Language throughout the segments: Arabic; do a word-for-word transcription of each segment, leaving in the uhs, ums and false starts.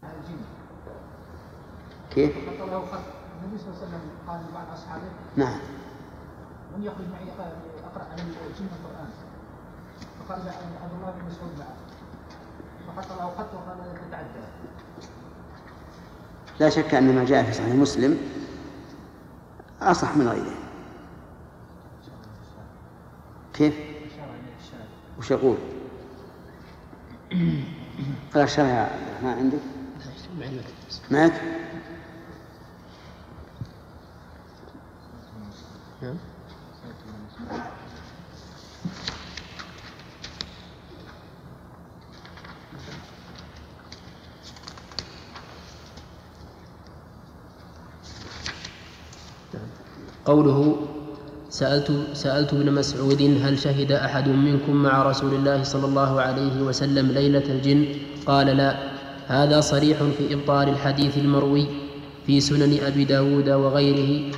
كيف؟ حتى لو خط النبي صلى الله عليه وسلم قال لبعض أصحابه نعم من يخرج معي أقرأ عن الجن القرآن، فخرج عبد الله بن مسعود معه فحتى لو خط وقال لا تتعدى. لا شك أن ما جاء في صحيح مسلم أصح من غيره. كيف؟ وش يقول؟ قال الشرع ما عندك؟ معك؟ قوله سألت, سألت ابن مسعود هل شهد أحد منكم مع رسول الله صلى الله عليه وسلم ليلة الجن؟ قال لا. هذا صريح في إبطال الحديث المروي في سنن أبي داود وغيره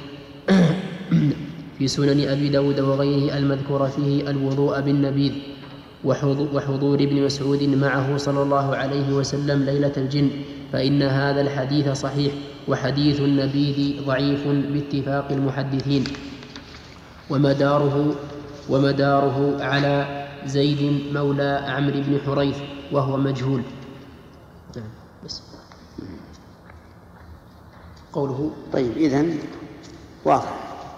في سنن أبي داود وغيره المذكور فيه الوضوء بالنبيذ وحضور ابن مسعود معه صلى الله عليه وسلم ليلة الجن، فإن هذا الحديث صحيح، وحديث النبيذ ضعيف باتفاق المحدثين، ومداره ومداره على زيد مولى عمرو بن حريث وهو مجهول. بس. قوله طيب إذن واضح.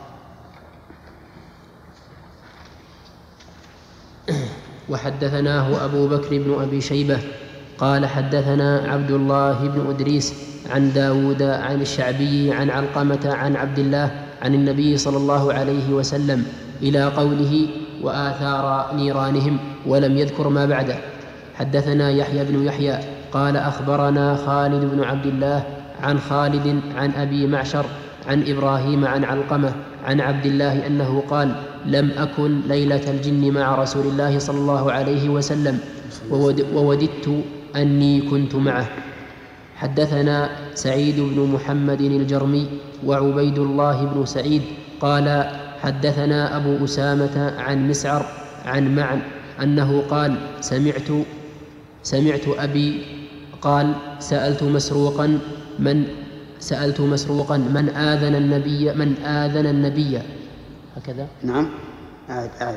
وحدثناه أبو بكر بن أبي شيبة قال حدثنا عبد الله بن أدريس عن داود عن الشعبي عن علقمة عن عبد الله عن النبي صلى الله عليه وسلم إلى قوله وآثار نيرانهم، ولم يذكر ما بعده. حدثنا يحيى بن يحيى قال أخبرنا خالد بن عبد الله عن خالد عن أبي معشر عن إبراهيم عن علقمة عن عبد الله أنه قال لم أكن ليلة الجن مع رسول الله صلى الله عليه وسلم ووددت أني كنت معه. حدثنا سعيد بن محمد الجرمي وعبيد الله بن سعيد قال حدثنا أبو أسامة عن مسعر عن معن أنه قال سمعت سمعت أبي قال سألت مسروقا من سألت مسروقا من آذن النبي من آذن النبي هكذا. نعم أعد أعد.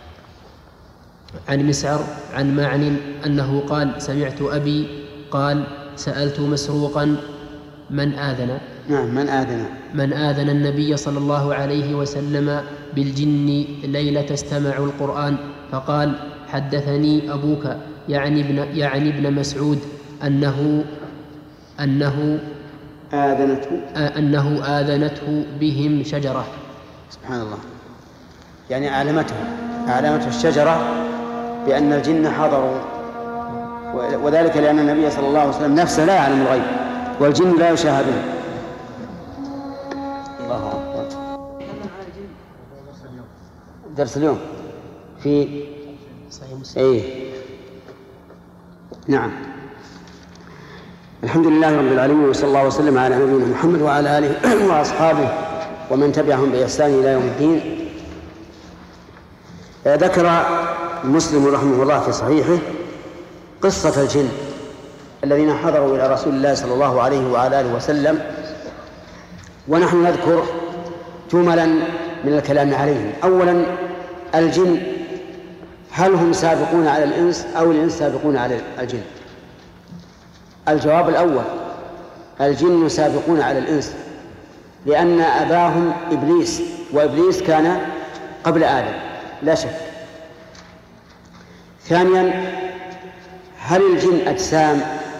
عن مسعر عن معن أنه قال سمعت أبي قال سألت مسروقا من آذن نعم من آذن من آذن النبي صلى الله عليه وسلم بالجن ليلة استمعوا القرآن، فقال حدثني أبوك يعني ابن, يعني ابن مسعود أنه أنه آذنته أنه آذنته بهم شجرة. سبحان الله، يعني أعلمته أعلمته الشجرة بأن الجن حضروا، وذلك لأن النبي صلى الله عليه وسلم نفسه لا يعلم الغيب والجن لا يشاهدون. الله أكبر. درس اليوم في صحيح مسلم. إيه نعم. الحمد لله رب العالمين، وصلى الله وسلم على نبينا محمد وعلى آله وأصحابه ومن تبعهم بإحسان إلى يوم الدين. ذكر مسلم رحمه الله في صحيحه قصة الجن الذين حضروا إلى رسول الله صلى الله عليه وعلى آله وسلم، ونحن نذكر جملا من الكلام عليهم. أولا الجن، هل هم سابقون على الإنس أو الإنس سابقون على الجن؟ الجواب الأول، الجن سابقون على الإنس، لأن أباهم إبليس، وإبليس كان قبل آدم لا شك. ثانيا، هل الجن أجسام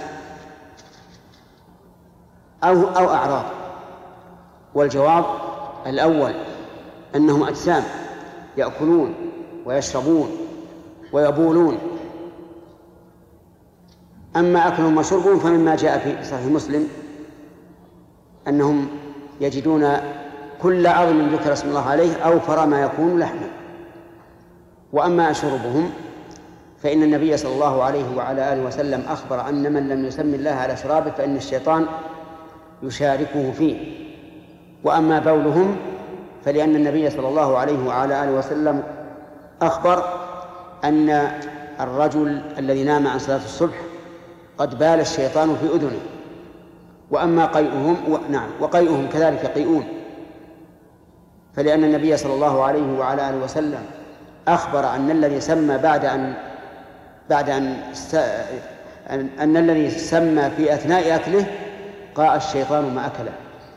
أو, أو أعراض؟ والجواب الأول، أنهم أجسام يأكلون ويشربون ويبولون. أما أكلهم وشربهم فمما جاء في صحيح مسلم أنهم يجدون كل عظم ذكر اسم الله عليه أوفر ما يكون لحما. وأما شربهم فإن النبي صلى الله عليه وعلى آله وسلم أخبر أن من لم يسمي الله على شرابه فإن الشيطان يشاركه فيه. وأما بولهم فلأن النبي صلى الله عليه وعلى آله وسلم أخبر أن الرجل الذي نام عن صلاة الصبح قد بال الشيطان في أذنه وأما قيئهم و... نعم وقيئهم كذلك يقيئون، فلأن النبي صلى الله عليه وعلى آله وسلم أخبر أن الذي سمى بعد أن بعد أن س... أن... أن الذي سمى في أثناء أكله قاء الشيطان ما أكله.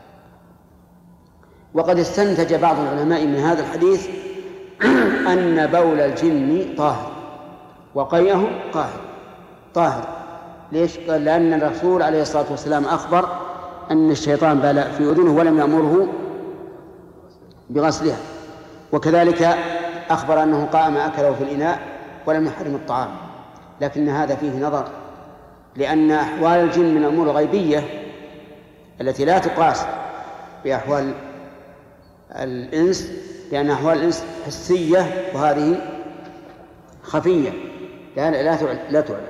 وقد استنتج بعض العلماء من هذا الحديث أن بول الجن طاهر وقيئه طاهر طاهر. ليش؟ قال لأن الرسول عليه الصلاة والسلام أخبر أن الشيطان بال في أذنه ولم يأمره بغسلها، وكذلك أخبر أنه قاء ما أكله في الإناء ولم يحرم الطعام. لكن هذا فيه نظر، لأن أحوال الجن من الأمور الغيبية التي لا تقاس بأحوال الإنس، لأن أحوال الإنس حسية وهذه خفية لا تعلم لا تعلم.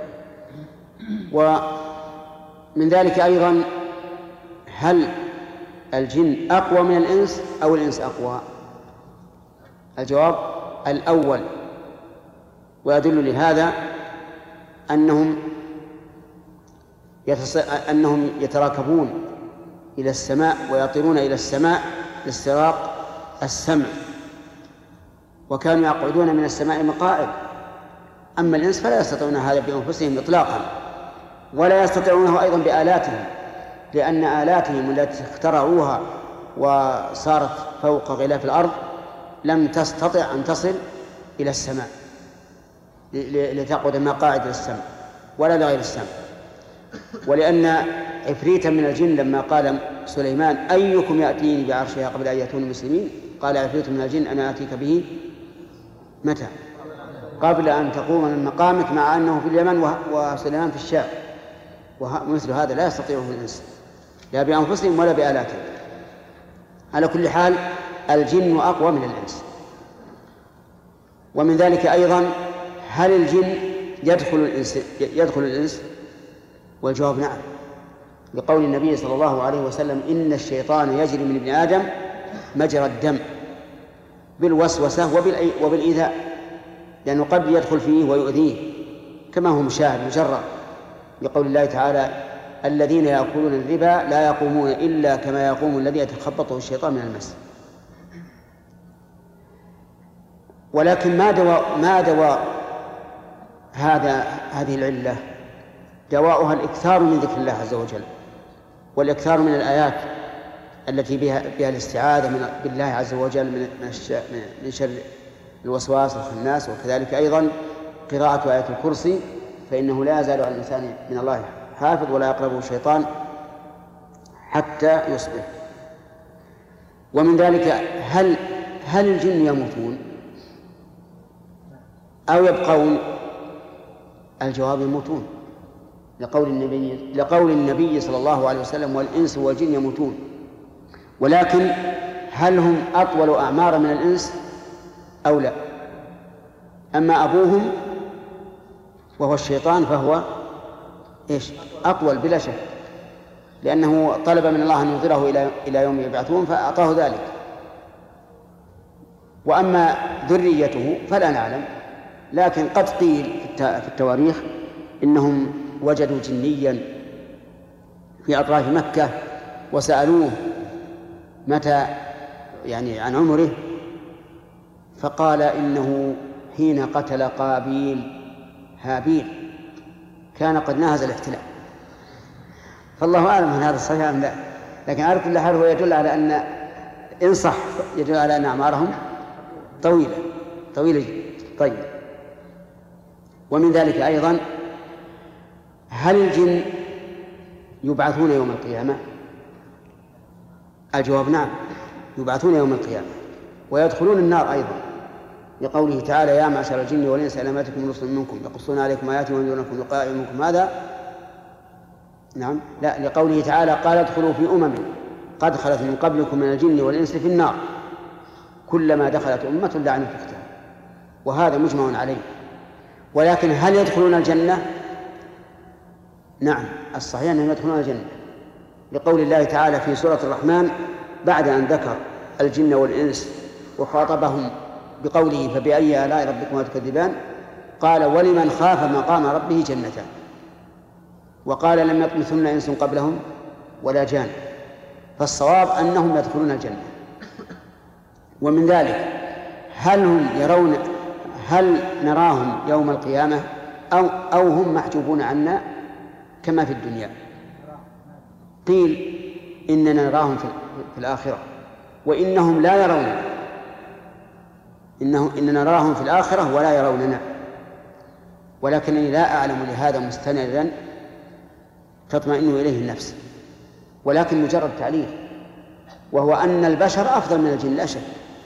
ومن ذلك أيضا هل الجن أقوى من الإنس أو الإنس أقوى؟ الجواب الأول، ويدل لهذا أنهم يتص... أنهم يتراكبون إلى السماء ويطيرون إلى السماء لاستراق السمع، وكانوا يقعدون من السماء مقاعد. أما الإنس فلا يستطيعون هذا بأنفسهم إطلاقا، ولا يستطيعونه أيضا بآلاتهم، لأن آلاتهم التي اخترعوها وصارت فوق غلاف الأرض لم تستطع أن تصل إلى السماء لتقعد مقاعد للسمع ولا لغير السمع. ولأن عفريتا من الجن لما قال سليمان أيكم يأتيني بعرشها قبل أن يأتوني مسلمين، قال عفريت من الجن أنا آتيك به متى؟ قبل أن تقوم من مقامك، مع أنه في اليمن وسليمان في الشام. ومثل هذا لا يستطيعه الإنس لا بأنفسهم ولا بآلاتهم. على كل حال الجن أقوى من الإنس. ومن ذلك أيضا هل الجن يدخل الإنس يدخل الإنس؟ والجواب نعم، لقول النبي صلى الله عليه وسلم إن الشيطان يجري من ابن آدم مجرى الدم بالوسوسة وبالإيذاء، لأنه قد يدخل فيه ويؤذيه كما هو مشاهد مجرد، لقول الله تعالى الذين يأكلون الربا لا يقومون إلا كما يقوم الذي يتخبطه الشيطان من المس. ولكن ما دواء ما دواء هذا هذه العلة؟ دواؤها الإكثار من ذكر الله عز وجل، والإكثار من الآيات التي بها, بها الاستعاذة من بالله عز وجل من, من شر الوسواس الخناس، وكذلك أيضا قراءة آية الكرسي، فإنه لا يزال على الإنسان من الله حافظ ولا يقربه الشيطان حتى يصبح. ومن ذلك هل هل الجن يموتون أو يبقون؟ الجواب يموتون، لقول النبي لقول النبي صلى الله عليه وسلم والإنس والجن يموتون. ولكن هل هم أطول أعمارا من الإنس أو لا؟ أما أبوهم وهو الشيطان فهو إيش؟ أطول بلا شك، لأنه طلب من الله أن ينظره إلى إلى يوم يبعثون فأعطاه ذلك. وأما ذريته فلا نعلم، لكن قد قيل في التواريخ إنهم وجدوا جنيا في أطراف مكة وسألوه متى يعني عن عمره، فقال إنه حين قتل قابيل هابيل كان قد ناهز الاحتلال. فالله أعلم من هذا الصحيح أم لا، لكن على كل حال هو يدل على أن إن صح يدل على أن أعمارهم طويلة طويلة طيب. ومن ذلك أيضا هل الجن يبعثون يوم القيامة؟ الجواب نعم، يبعثون يوم القيامة ويدخلون النار أيضا، لقوله تعالى يا معشر الجن والإنس ألم يأتكم رسل منكم يقصون عليكم آياتي وينذرونكم لقاء يومكم هذا. نعم لا، لقوله تعالى قال ادخلوا في أمم قد خلت من قبلكم من الجن والإنس في النار كلما دخلت أمة لعنت أختها، وهذا مجمع عليه. ولكن هل يدخلون الجنة؟ نعم، الصحيح أنهم يدخلون الجنة، لقول الله تعالى في سورة الرحمن بعد أن ذكر الجن والإنس وخاطبهم بقوله فبأي آلاء ربكما تكذبان قال ولمن خاف مقام ربه جنتان، وقال لم يطمثن إنس قبلهم ولا جان، فالصواب أنهم يدخلون الجنة. ومن ذلك هل هم يرون هل نراهم يوم القيامة أو, أو هم محجوبون عنا كما في الدنيا؟ قيل إننا نراهم في الآخرة وإنهم لا يروننا، إنه إننا نراهم في الآخرة ولا يروننا، ولكنني لا أعلم لهذا مستندا تطمئن إليه النفس، ولكن مجرد تعليل، وهو أن البشر أفضل من الجن لا شك.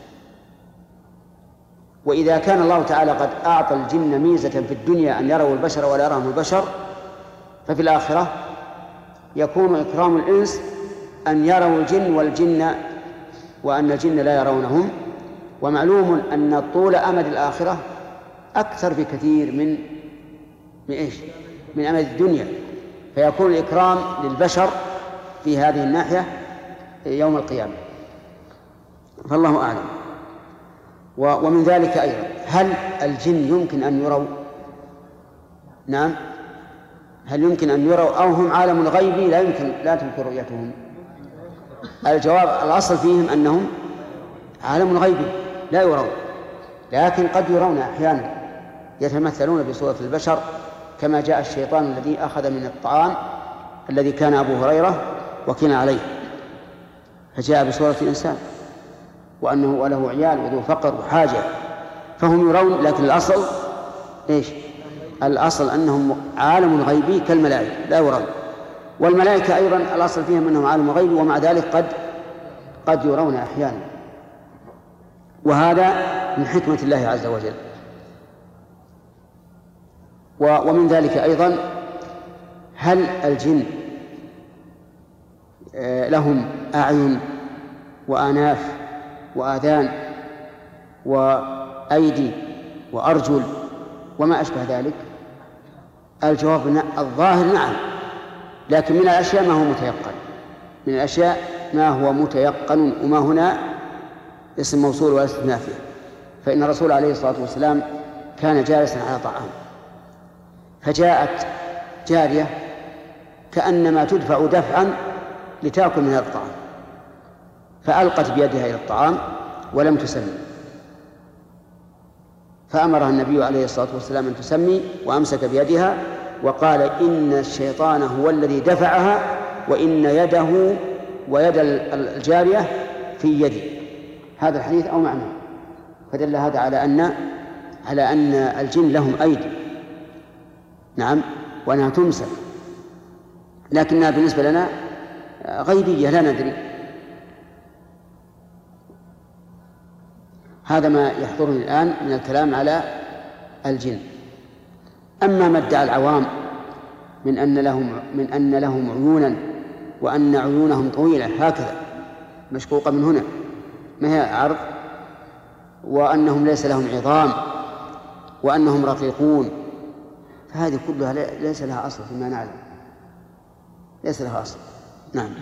وإذا كان الله تعالى قد أعطى الجن ميزة في الدنيا أن يروا البشر ولا يراهم البشر، ففي الآخرة يكون إكرام الإنس أن يروا الجن والجن وأن الجن لا يرونهم. ومعلوم أن طول أمد الآخرة أكثر بكثير من من إيش؟ من أمد الدنيا، فيكون الإكرام للبشر في هذه الناحية يوم القيامة، فالله أعلم. ومن ذلك أيضا هل الجن يمكن أن يروا؟ نعم، هل يمكن أن يروا أو هم عالم الغيب لا يمكن لا تمكن رؤيتهم؟ الجواب الأصل فيهم أنهم عالم الغيب لا يرون، لكن قد يرون أحيانا، يتمثلون بصورة البشر كما جاء الشيطان الذي أخذ من الطعام الذي كان أبو هريرة وكان عليه فجاء بصورة الإنسان، وأنه وله عيال وذو فقر وحاجة، فهم يرون، لكن الأصل إيش؟ الأصل أنهم عالم غيبي كالملائكة لا يرون. والملائكة أيضا الأصل فيهم أنهم عالم غيبي، ومع ذلك قد قد يرون أحيانا، وهذا من حكمة الله عز وجل. ومن ذلك أيضا هل الجن لهم أعين وآناف وآذان وأيدي وأرجل وما أشبه ذلك؟ الجواب الظاهر نعم، لكن من الأشياء ما هو متيقن، من الأشياء ما هو متيقن، وما هنا اسم موصول ولا استثناء، فإن الرسول عليه الصلاة والسلام كان جالسا على طعام، فجاءت جارية كأنما تدفع دفعا لتأكل من هذا الطعام، فألقت بيدها إلى الطعام ولم تسمي، فأمرها النبي عليه الصلاة والسلام أن تسمي، وأمسك بيدها وقال إن الشيطان هو الذي دفعها، وإن يده ويد الجارية في يدي. هذا الحديث أو معناه، فدل هذا على أن على أن الجن لهم أيدي، نعم، وأنها تمسك، لكنها بالنسبة لنا غيبية لا ندري. هذا ما يحضرني الآن من الكلام على الجن. أما ما ادعى العوام من أن لهم من أن لهم عيونا وأن عيونهم طويلة هكذا مشقوقة من هنا ما هي عرض، وأنهم ليس لهم عظام، وأنهم رقيقون، فهذه كلها ليس لها أصل فيما نعلم، ليس لها أصل. نعم،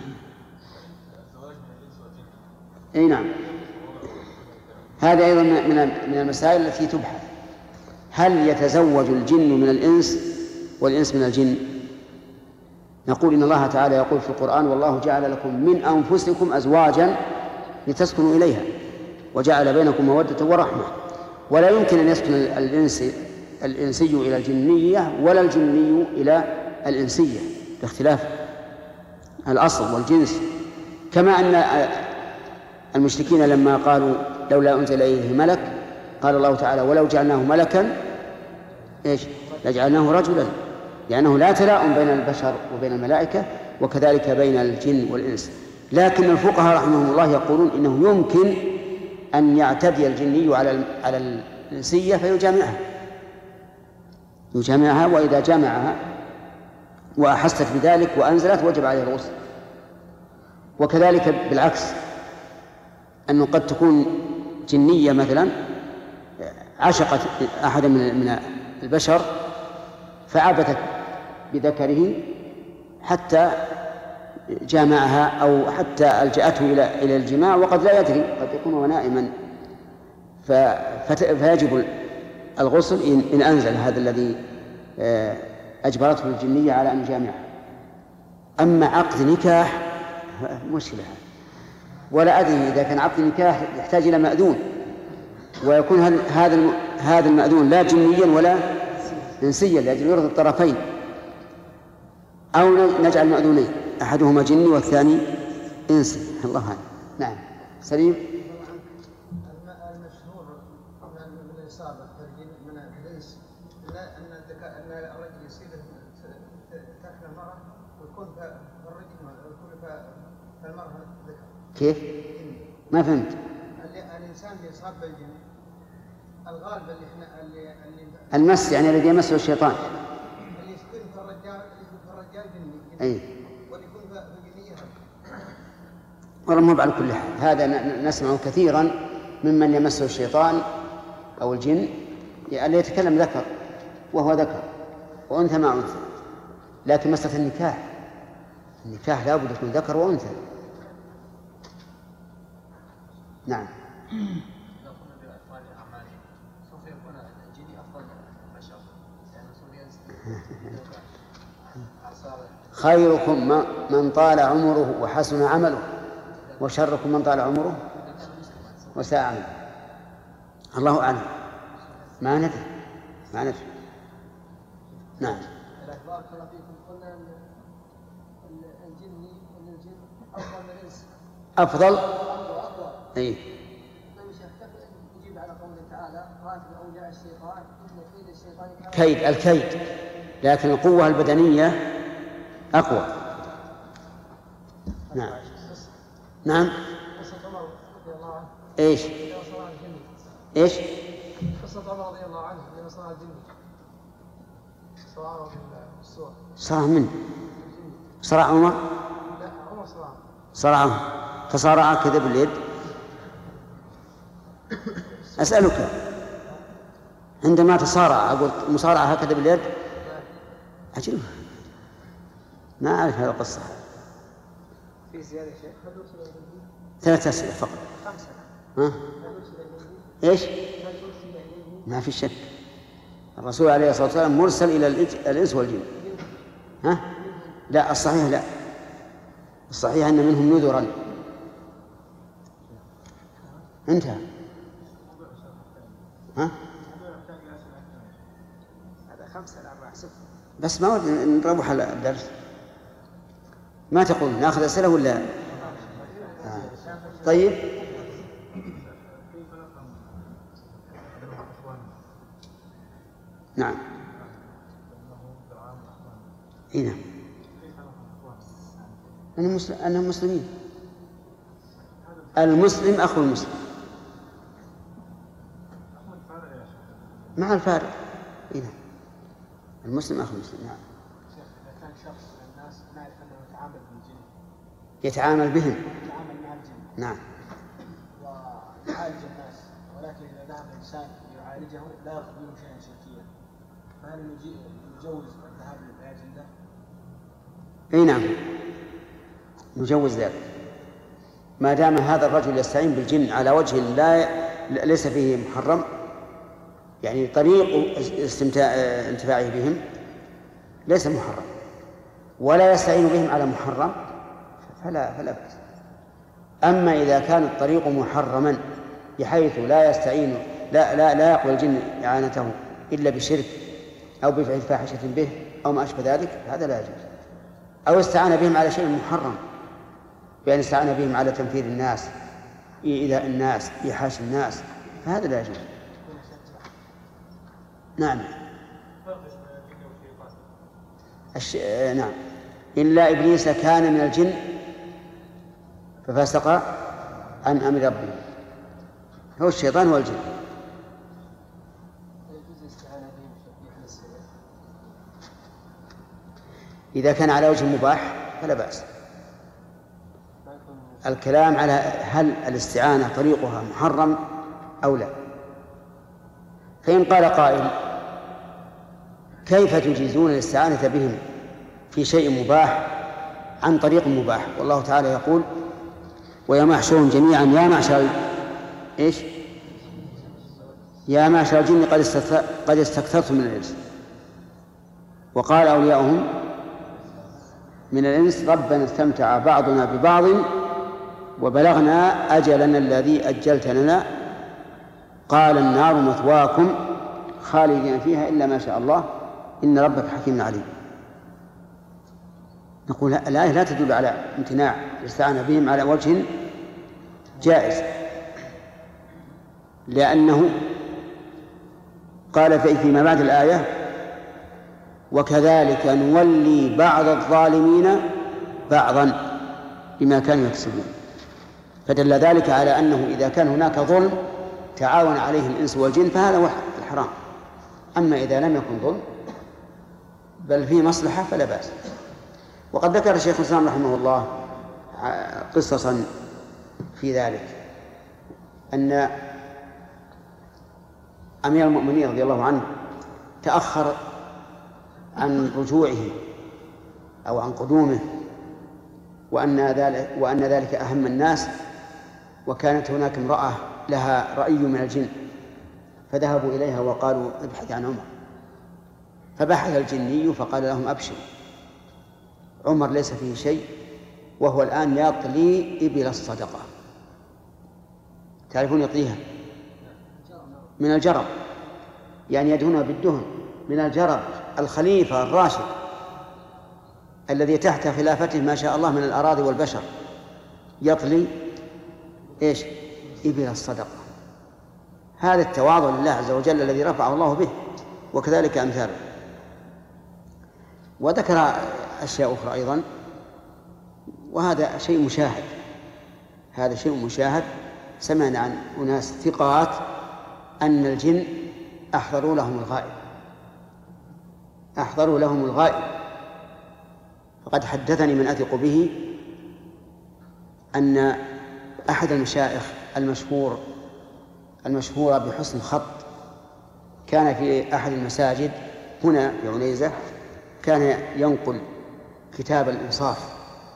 أي نعم، هذا أيضا من المسائل التي تبحث، هل يتزوج الجن من الإنس والإنس من الجن؟ نقول إن الله تعالى يقول في القرآن والله جعل لكم من أنفسكم أزواجا لتسكنوا إليها وجعل بينكم مودة ورحمة، ولا يمكن أن يسكن الإنس الإنسي إلى الجنية ولا الجني إلى الإنسية باختلاف الأصل والجنس. كما أن المشركين لما قالوا لولا أنزل إليه ملك قال الله تعالى ولو جعلناه ملكا إيش لجعلناه رجلا، لأنه لا تلاؤم بين البشر وبين الملائكة، وكذلك بين الجن والإنس. لكن الفقهاء رحمهم الله يقولون إنه يمكن أن يعتدي الجني على على الإنسية فيجامعها يجامعها وإذا جامعها وأحست بذلك وأنزلت وجب عليه الغسل. وكذلك بالعكس، أنه قد تكون جنية مثلا عشقت أحد من البشر فعبثت بذكره حتى جامعها أو حتى ألجأته إلى إلى الجماع وقد لا يدري، قد يكون هو نائما، فيجب الغسل إن أنزل هذا الذي أجبرته الجنية على أن يجامعها. أما عقد نكاح مشكلة، ولا أدري إذا كان عقد نكاح يحتاج إلى مأذون، ويكون هذا هذا المأذون لا جنيا ولا إنسيا لأجل يرضي الطرفين، أو نجعل مأذونين أحدهما جني والثاني إنسي. الله أعلم. نعم سليم. المشهور من الإصابة من الحديث أن أن الرجل يصيب تكن المرأة ويكون الرجل ويكون المرأة ذكر. كيف؟ ما فهمت. الإنسان اللي يصاب بالجن الغالب اللي احنا اللي, اللي المس يعني الذي يمسه الشيطان. اللي يكون في الرجال اللي يكون في الرجال جني. أي. واللي يكون في الجنية. والله مو على كل حال، هذا نسمعه كثيرا ممن يمسه الشيطان أو الجن اللي يتكلم ذكر وهو ذكر وأنثى مع أنثى، لكن مسألة النكاح النكاح لابد يكون ذكر وأنثى. نعم. خيركم من طال عمره وحسن عمله، وشركم من طال عمره وساء عمله. الله أعلم، ما ندري ما ندري. نعم. بارك الله فيكم. قلنا ان الجن ان الجن افضل من الانس. افضل؟ وأقوى. اي. طيب شيخ كيف نجيب على قوله تعالى قاتل اولياء الشيطان ان كيد الشيطان كان كيد الكيد، لكن القوة البدنية أقوى. نعم. نعم. قصة عمر رضي الله عنه. ايش؟ ايش؟ قصة عمر رضي الله عنه لما صنع الجن. صراع بالسور. صراع من؟ صراع عمر؟ لا عمر صراع. صراعه تصارع كذا باليد. أسألك عندما تصارع أقول مصارعة هكذا باليد؟ عجيب، ما أعرف هذه القصة. في زيادة شيء؟ ثلاث أسئلة فقط. خمسة. ها؟ إيش؟ ما في شك الرسول عليه الصلاة والسلام مرسل إلى الإنس والجن. ها؟ لا الصحيح لا، الصحيح أن منهم نذرا. انتهى. ها؟ هذا خمسة الأربعة صفر. بس ما ودي نروح على الدرس. ما تقول ناخذ أسئلة ولا؟ آه. طيب. نعم. إيه نعم. أنهم مسلم أنهم مسلمين. المسلم أخو المسلم مع الفارق. إيه نعم. المسلم أخو المسلم. نعم. شيخ إذا كان شخص من الناس نعرف أنه يتعامل بالجن. يتعامل بهم. يتعامل مع الجن. نعم. ويعالج الناس، ولكن إذا ذهب الإنسان يعالجه لا يأخذ منه شيئا شركيا، فهل يجوز الذهاب للعلاج له؟ اي نعم نجوز ذلك ما دام هذا الرجل يستعين بالجن على وجه لا ليس فيه محرم، يعني طريق استمتاع انتفاعه بهم ليس محرم، ولا يستعين بهم على محرم فلا فلا بأس. أما إذا كان الطريق محرما بحيث لا يستعين لا لا لا يقبل الجن إعانته إلا بشرك أو بفعل فاحشة به أو ما أشبه ذلك، هذا لا يجوز. أو استعان بهم على شيء محرم، بأن استعان بهم على تنفير الناس، إيذاء الناس، إيحاش الناس، فهذا لا يجوز. نعم. الش... نعم. إلا إبليس كان من الجن ففسق عن أمر ربه، هو الشيطان والجن. إذا كان على وجه مباح فلا بأس. الكلام على هل الاستعانة طريقها محرم أو لا. فإن قال قائل كيف تجيزون الاستعانة بهم في شيء مباح عن طريق مباح، والله تعالى يقول ويوم يحشرهم جميعا يا معشر إيش يا معشر الجن قد استكثرتم من الإنس، وقال أولياؤهم من الإنس ربنا استمتع بعضنا ببعض وبلغنا أجلنا الذي أجلت لنا قال النار مثواكم خالدين فيها إلا ما شاء الله إن ربك حكيم عليم. نقول الآية لا تدل على امتناع الاستعانة بهم على وجه جائز، لأنه قال فيما بعد الآية وكذلك نولي بعض الظالمين بعضا بما كانوا يكسبون، فدل ذلك على أنه إذا كان هناك ظلم تعاون عليه الإنس والجن فهذا هو الحرام، أما إذا لم يكن ظلم بل فيه مصلحة فلا بأس. وقد ذكر الشيخ الإسلام رحمه الله قصصا في ذلك، أن أمير المؤمنين رضي الله عنه تأخر عن رجوعه أو عن قدومه، وأن ذلك, وأن ذلك أهم الناس، وكانت هناك امرأة لها رأي من الجن فذهبوا إليها وقالوا ابحث عن عمر، فبحث الجني فقال لهم أبشر عمر ليس فيه شيء وهو الآن يطلي إبل الصدقة. تعرفون يطليها من الجرب، يعني يدهنها بالدهن من الجرب الخليفة الراشد الذي تحت خلافته ما شاء الله من الأراضي والبشر، يطلي إيش؟ إبل الصدقة. هذا التواضع لله عز وجل الذي رفعه الله به، وكذلك أمثاله. وذكر أشياء أخرى أيضا، وهذا شيء مشاهد، هذا شيء مشاهد. سمعنا عن أناس ثقات أن الجن أحضروا لهم الغائب، أحضروا لهم الغائب. فقد حدثني من أثق به أن أحد المشايخ المشهور المشهورة بحسن خط كان في أحد المساجد هنا في عنيزة، كان ينقل كتاب الإنصاف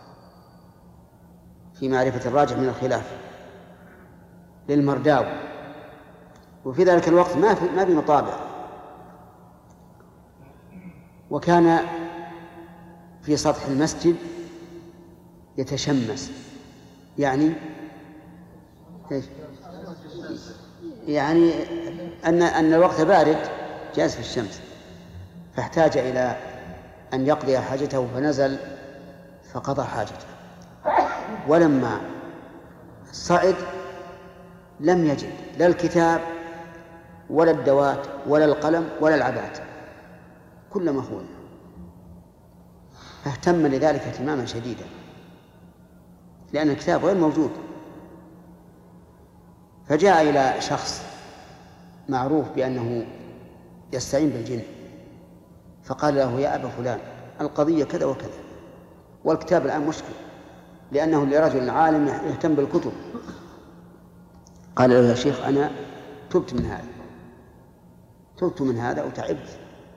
في معرفة الراجح من الخلاف للمرداوي، وفي ذلك الوقت ما في ما في مطابع، وكان في سطح المسجد يتشمس، يعني إيش؟ يعني أن أن الوقت بارد جالس في الشمس، فاحتاج إلى أن يقضي حاجته فنزل فقضى حاجته، ولما صعد لم يجد لا الكتاب ولا الدوات ولا القلم ولا العبات، كل مخول، فاهتم لذلك اهتماما شديدا لأن الكتاب غير موجود. فجاء إلى شخص معروف بأنه يستعين بالجن، فقال له يا أبا فلان القضية كذا وكذا، والكتاب الآن مشكل لأنه لرجل عالم يهتم بالكتب. قال له يا شيخ أنا تبت من هذا تبت من هذا وتعبت.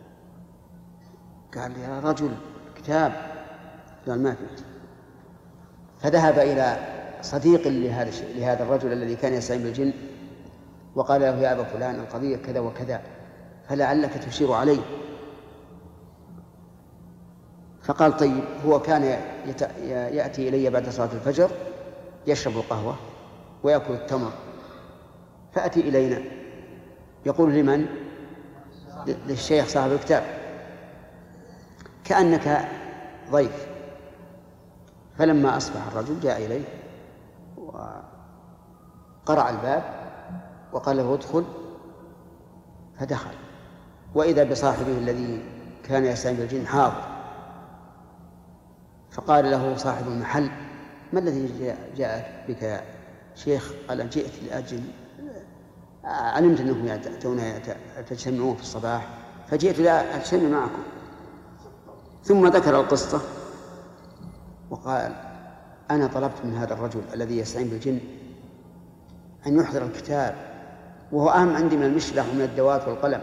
قال يا رجل كتاب، قال ما فيه. فذهب إلى صديق لهذا لهذا الرجل الذي كان يستعين بالجن وقال له يا أبا فلان القضية كذا وكذا فلعلك تشير عليه. فقال طيب. هو كان يأتي إلي بعد صلاة الفجر يشرب القهوة ويأكل التمر، فأتي إلينا يقول لمن؟ للشيخ صاحب الكتاب، كأنك ضيف. فلما أصبح الرجل جاء إليه وقرع الباب وقال له ادخل، فدخل وإذا بصاحبه الذي كان يستعين بالجن حاضر. فقال له صاحب المحل ما الذي جاء بك يا شيخ؟ قال جئت لأجل علمت أنكم تجتمعون في الصباح فجئت لأجتمع معكم. ثم ذكر القصة وقال أنا طلبت من هذا الرجل الذي يستعين بالجن أن يحضر الكتاب وهو أهم عندي من المشلح ومن الدوات والقلم.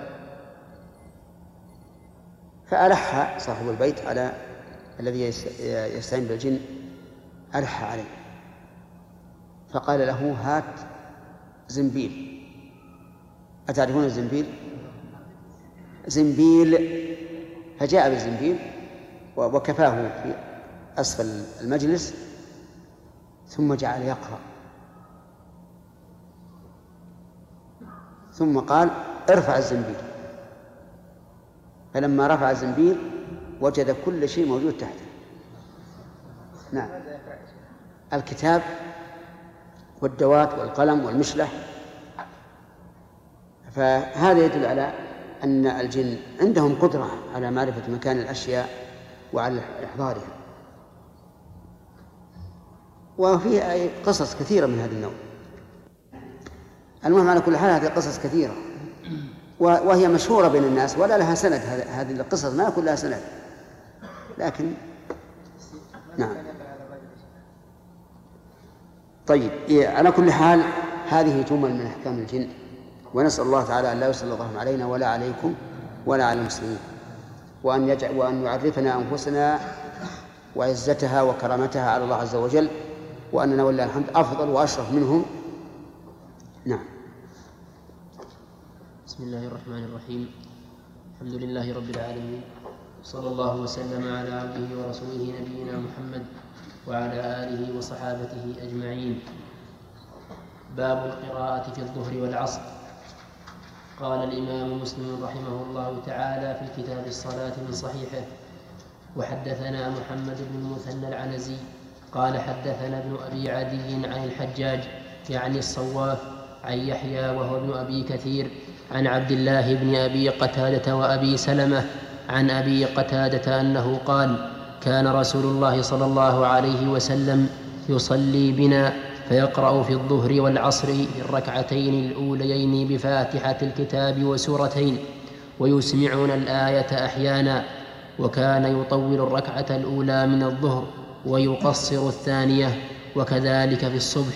فألح صاحب البيت على الذي يستعين بالجن، ألح عليه فقال له هات زنبيل. أتعرفون الزنبيل؟ زنبيل. فجاء بالزنبيل وكفاه في أسفل المجلس ثم جعل يقرأ، ثم قال ارفع الزنبيل، فلما رفع الزنبيل وجد كل شيء موجود تحته. نعم، الكتاب والدوات والقلم والمشلح. فهذا يدل على أن الجن عندهم قدرة على معرفة مكان الأشياء وعلى إحضارها. وفيه قصص كثيرة من هذا النوع. المهم على كل حال هذه قصص كثيرة وهي مشهورة بين الناس ولا لها سند. هذه القصص ما يكون لها سند، لكن نعم. طيب، على كل حال هذه جمل من أحكام الجن، ونسأل الله تعالى أن لا يسلطهم علينا ولا عليكم ولا على المسلمين، وأن يجعل وأن يعرفنا أنفسنا وعزتها وكرامتها على الله عز وجل، وأننا ولله الحمد أفضل وأشرف منهم. نعم. بسم الله الرحمن الرحيم. الحمد لله رب العالمين، صلى الله وسلم على عبده ورسوله نبينا محمد وعلى آله وصحابته أجمعين. باب القراءة في الظهر والعصر. قال الإمام مسلم رحمه الله تعالى في كتاب الصلاة من صحيحه: وحدثنا محمد بن المثنى العنزي قال حدثنا ابن أبي عدي عن الحجاج يعني الصواف عن يحيى وهو ابن أبي كثير عن عبد الله بن أبي قتادة وأبي سلمة عن أبي قتادة أنه قال: كان رسول الله صلى الله عليه وسلم يصلي بنا فيقرأ في الظهر والعصر في الركعتين الأوليين بفاتحة الكتاب وسورتين، ويسمعنا الآية أحيانا، وكان يطول الركعة الأولى من الظهر ويقصر الثانية، وكذلك في الصبح.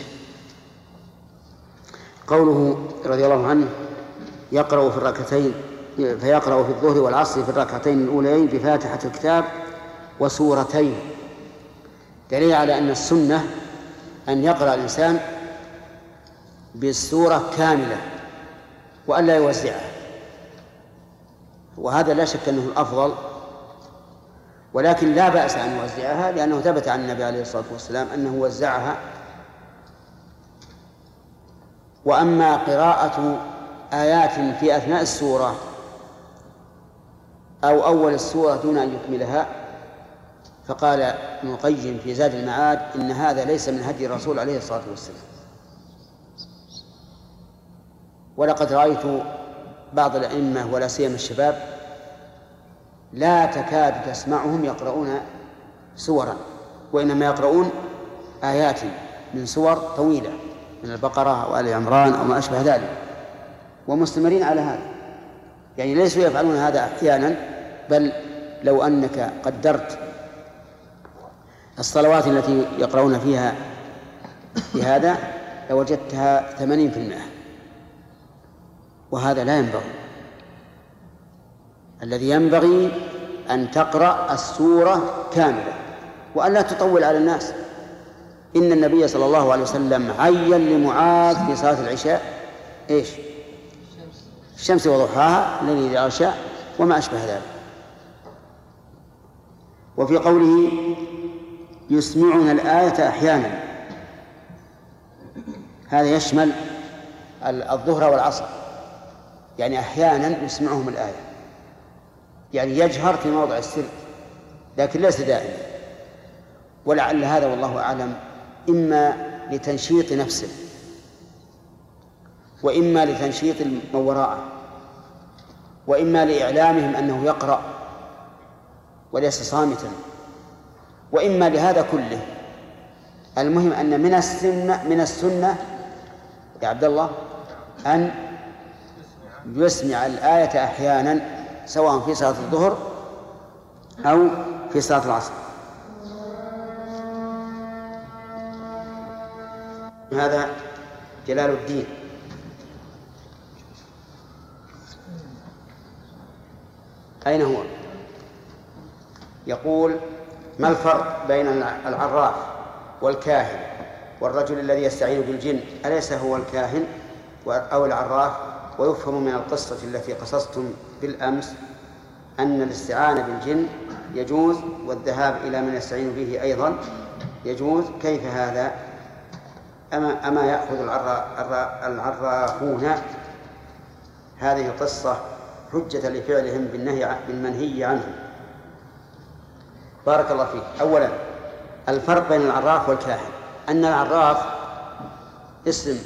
قوله رضي الله عنه يقرأ في الركعتين فيقرأ في الظهر والعصر في الركعتين الأوليين بفاتحة الكتاب وسورتين، دليل على أن السنة أن يقرأ الإنسان بالسورة كاملة وأن لا يوزعها، وهذا لا شك أنه الأفضل، ولكن لا بأس أن يوزعها لأنه ثبت عن النبي عليه الصلاة والسلام أنه وزعها. وأما قراءة آيات في أثناء السورة أو أول السورة دون أن يكملها، فقال ابن القيم في زاد المعاد إن هذا ليس من هدي الرسول عليه الصلاة والسلام. ولقد رأيت بعض الأئمة ولا سيما الشباب لا تكاد تسمعهم يقرؤون سورا، وإنما يقرؤون آيات من سور طويلة من البقرة وآل عمران أو ما أشبه ذلك، ومستمرين على هذا. يعني ليسوا يفعلون هذا أحيانا، بل لو أنك قدرت الصلوات التي يقرؤون فيها بهذا لوجدتها ثمانين في المئة، وهذا لا ينبغي. الذي ينبغي أن تقرأ السورة كاملة وأن لا تطول على الناس. إن النبي صلى الله عليه وسلم عين لمعاذ في صلاة العشاء إيش؟ الشمس وضحاها، الليل إذا غشى، وما أشبه ذلك. وفي قوله يسمعنا الآية أحيانا، هذا يشمل الظهر والعصر، يعني أحيانا يسمعهم الآية، يعني يجهر في موضع السر، لكن ليس دائما. ولعل هذا والله أعلم إما لتنشيط نفسه وإما لتنشيط من وراءه وإما لإعلامهم أنه يقرأ وليس صامتا، وإما لهذا كله. المهم أن من السنة من السنة يا عبد الله أن يسمع الآية أحيانا، سواء في صلاة الظهر أو في صلاة العصر. هذا جلال الدين. أين هو؟ يقول: ما الفرق بين العراف والكاهن والرجل الذي يستعين بالجن؟ أليس هو الكاهن أو العراف؟ ويفهم من القصة التي قصصتم بالأمس أن الاستعانة بالجن يجوز والذهاب إلى من يستعين به أيضا يجوز. كيف هذا؟ أما, أما يأخذ العرافون هذه القصة حجة لفعلهم بالنهي بالمنهي عنه؟ بارك الله فيك. أولا الفرق بين العراف والكاهن أن العراف اسم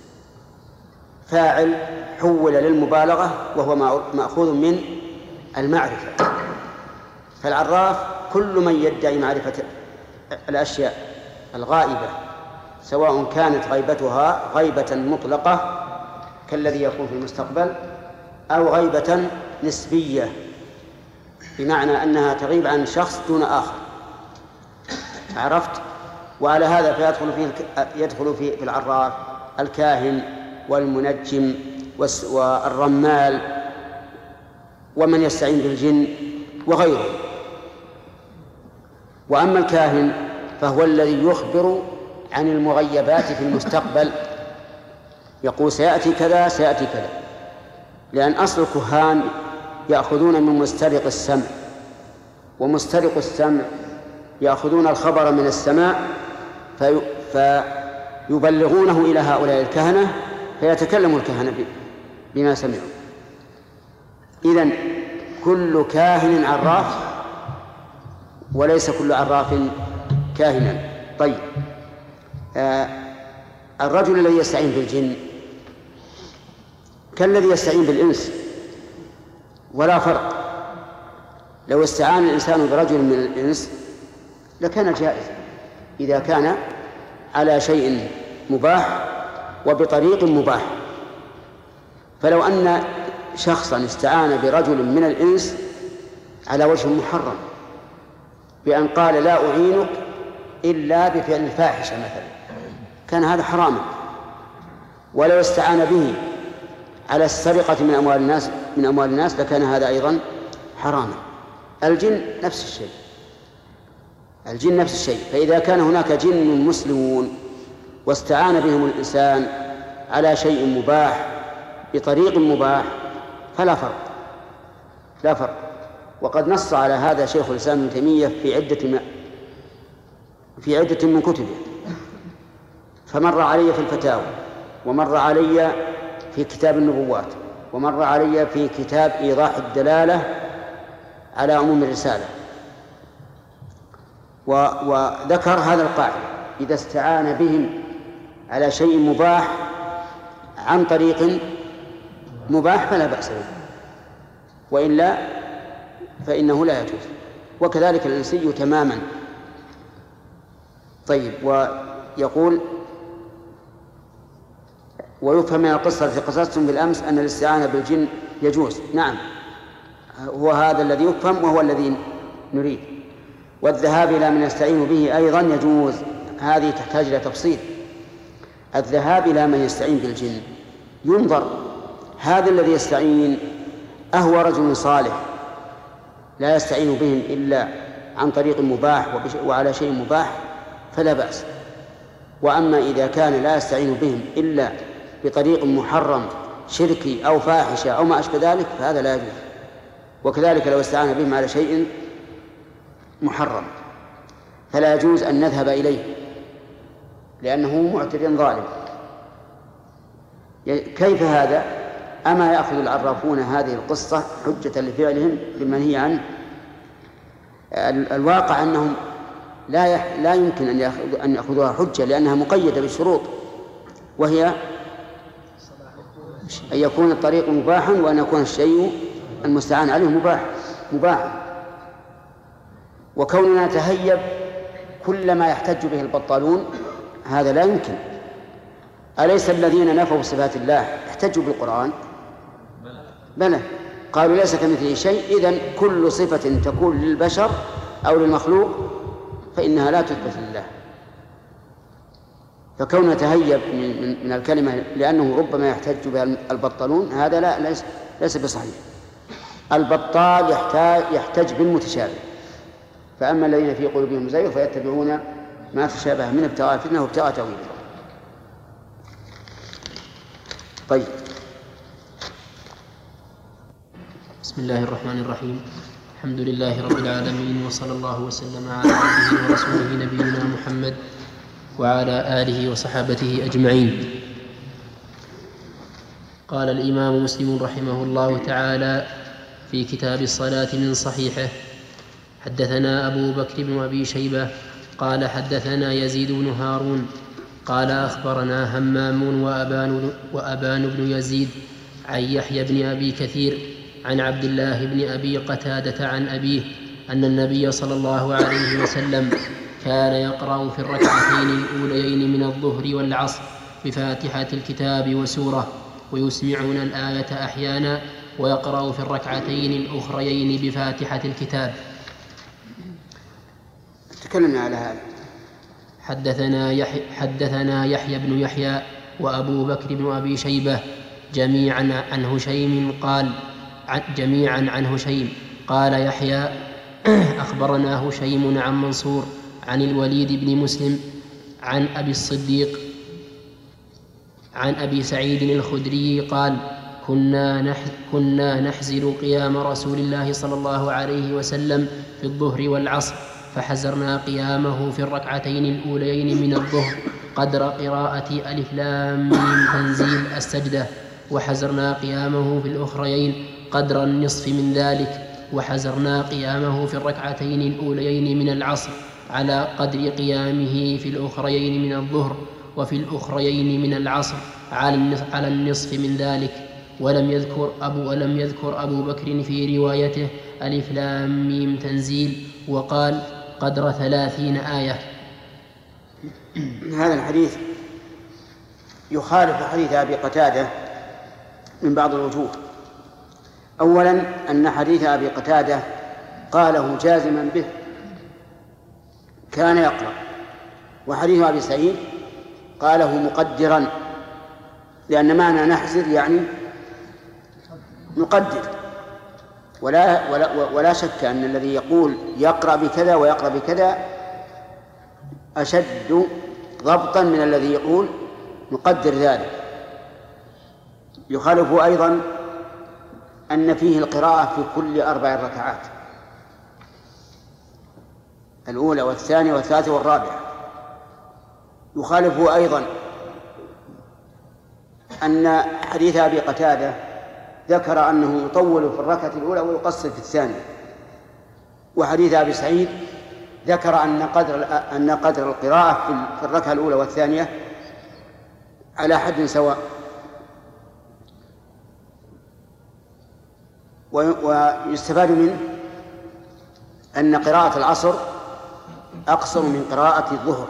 فاعل حول للمبالغة وهو مأخوذ من المعرفة، فالعراف كل من يدعي معرفة الأشياء الغائبة سواء كانت غيبتها غيبة مطلقة كالذي يكون في المستقبل أو غيبة نسبية بمعنى أنها تغيب عن شخص دون آخر. عرفت؟ وعلى هذا فيدخل فيه يدخل في العراف الكاهن والمنجم والرمال ومن يستعين بالجن وغيره. وأما الكاهن فهو الذي يخبر عن المغيبات في المستقبل، يقول سيأتي كذا سيأتي كذا، لأن أصل الكهان يأخذون من مسترق السمع، ومسترق السمع يأخذون الخبر من السماء في فيبلغونه إلى هؤلاء الكهنة فيتكلم الكهنة بما سمعوا. إذن كل كاهن عراف وليس كل عراف كاهنا. طيب آه الرجل الذي يستعين بالجن كالذي يستعين بالإنس ولا فرق. لو استعان الإنسان برجل من الإنس لكان جائزا إذا كان على شيء مباح وبطريق مباح. فلو أن شخصا استعان برجل من الإنس على وجه محرم بأن قال لا أعينك إلا بفعل الفاحشة مثلا كان هذا حراما. ولو استعان به على السرقة من أموال الناس من أموال الناس لكان هذا أيضا حراما. الجن نفس الشيء، الجن نفس الشيء. فإذا كان هناك جن مسلمون واستعان بهم الإنسان على شيء مباح بطريق مباح فلا فرق، لا فرق. وقد نص على هذا شيخ الإسلام ابن تيمية في عدة في عدة من كتبه، فمر علي في الفتاوى، ومر علي في كتاب النبوات، ومر علي في كتاب إيضاح الدلالة على عموم الرسالة، وذكر هذا القاعدة: إذا استعان بهم على شيء مباح عن طريق مباح فلا بأس به، وإلا فإنه لا يجوز. وكذلك الإنسي تماما. طيب، ويقول: ويفهم من القصة التي قصصتم بالأمس أن الاستعانة بالجن يجوز. نعم، هو هذا الذي يفهم وهو الذي نريد. والذهاب إلى من يستعين به أيضا يجوز. هذه تحتاج إلى تفصيل. الذهاب إلى من يستعين بالجن ينظر: هذا الذي يستعين أهو رجل صالح لا يستعين بهم إلا عن طريق مباح وعلى شيء مباح فلا بأس. وأما إذا كان لا يستعين بهم إلا بطريق محرم شركي أو فاحشة أو ما أشبه ذلك فهذا لا يجوز. وكذلك لو استعان بهم على شيء محرم فلا يجوز أن نذهب إليه لأنه معتد ظالم. كيف هذا؟ أما يأخذ العرافون هذه القصة حجة لفعلهم بالمنهي عنه؟ الواقع أنهم لا لا يمكن أن يأخذ أن يأخذوها حجة لأنها مقيدة بالشروط، وهي أن يكون الطريق مباحا وأن يكون الشيء المستعان عليه مباح مباحا. وكوننا نتهيب كل ما يحتج به البطالون هذا لا يمكن. أليس الذين نفوا صفات الله احتجوا بالقرآن؟ بلى، قالوا ليس كمثله شيء. إذن كل صفة تكون للبشر أو للمخلوق فإنها لا تثبت لله. فكون نتهيب من الكلمة لأنه ربما يحتج بها البطالون هذا لا ليس, ليس بصحيح. البطال يحتاج يحتج بالمتشابه، فأما الذين في قلوبهم زيغ فيتبعون ما تشابه من ابتغاء الفتنة وابتغاء تأويله. طيب، بسم الله الرحمن الرحيم. الحمد لله رب العالمين، وصلى الله وسلم على عبده ورسوله نبينا محمد وعلى آله وصحابته أجمعين. قال الإمام مسلم رحمه الله تعالى في كتاب الصلاة من صحيحه: حدثنا أبو بكر بن أبي شيبة قال حدثنا يزيد بن هارون قال أخبرنا همام وأبان, وأبان بن يزيد عن يحيى بن أبي كثير عن عبد الله بن أبي قتادة عن أبيه أن النبي صلى الله عليه وسلم كان يقرأ في الركعتين الأوليين من الظهر والعصر بفاتحة الكتاب وسورة، ويسمعون الآية أحيانا، ويقرأ في الركعتين الأخريين بفاتحة الكتاب. تكلمنا على هذا. حدثنا يحيى, حدثنا يحيى بن يحيى وأبو بكر بن أبي شيبة جميعا عن هشيم قال جميعا عن هشيم قال يحيى أخبرنا هشيم عن منصور عن الوليد بن مسلم عن أبي الصديق عن أبي سعيد الخدري قال كنا, نح كنا نحزر قيام رسول الله صلى الله عليه وسلم في الظهر والعصر، فحزرنا قيامه في الركعتين الأوليين من الظهر قدر قراءة ألف لام ميم تنزيل السجدة، وحزرنا قيامه في الأخريين قدر النصف من ذلك، وحزرنا قيامه في الركعتين الأوليين من العصر على قدر قيامه في الأخريين من الظهر، وفي الأخريين من العصر على النصف من ذلك. ولم يذكر أبو, ولم يذكر أبو بكر في روايته ألف لام ميم تنزيل، وقال قدر ثلاثين آية. هذا الحديث يخالف حديث أبي قتادة من بعض الوجوه. أولا أن حديث أبي قتادة قاله جازما به كان يقرأ، وحديث أبي سعيد قاله مقدرا، لأن معنى نحزر يعني نقدر، ولا, ولا, ولا شك أن الذي يقول يقرأ بكذا ويقرأ بكذا أشد ضبطا من الذي يقول نقدر ذلك. يخالف أيضا أن فيه القراءة في كل أربع ركعات، الأولى والثانية والثالثة والرابعة. يخالف أيضا أن حديث أبي قتادة ذكر أنه يطول في الركعة الأولى ويقصر في الثانية، وحديث أبي سعيد ذكر أن قدر أن قدر القراءة في الركعة الأولى والثانية على حد سواء. ويستفاد منه أن قراءة العصر أقصر من قراءة الظهر،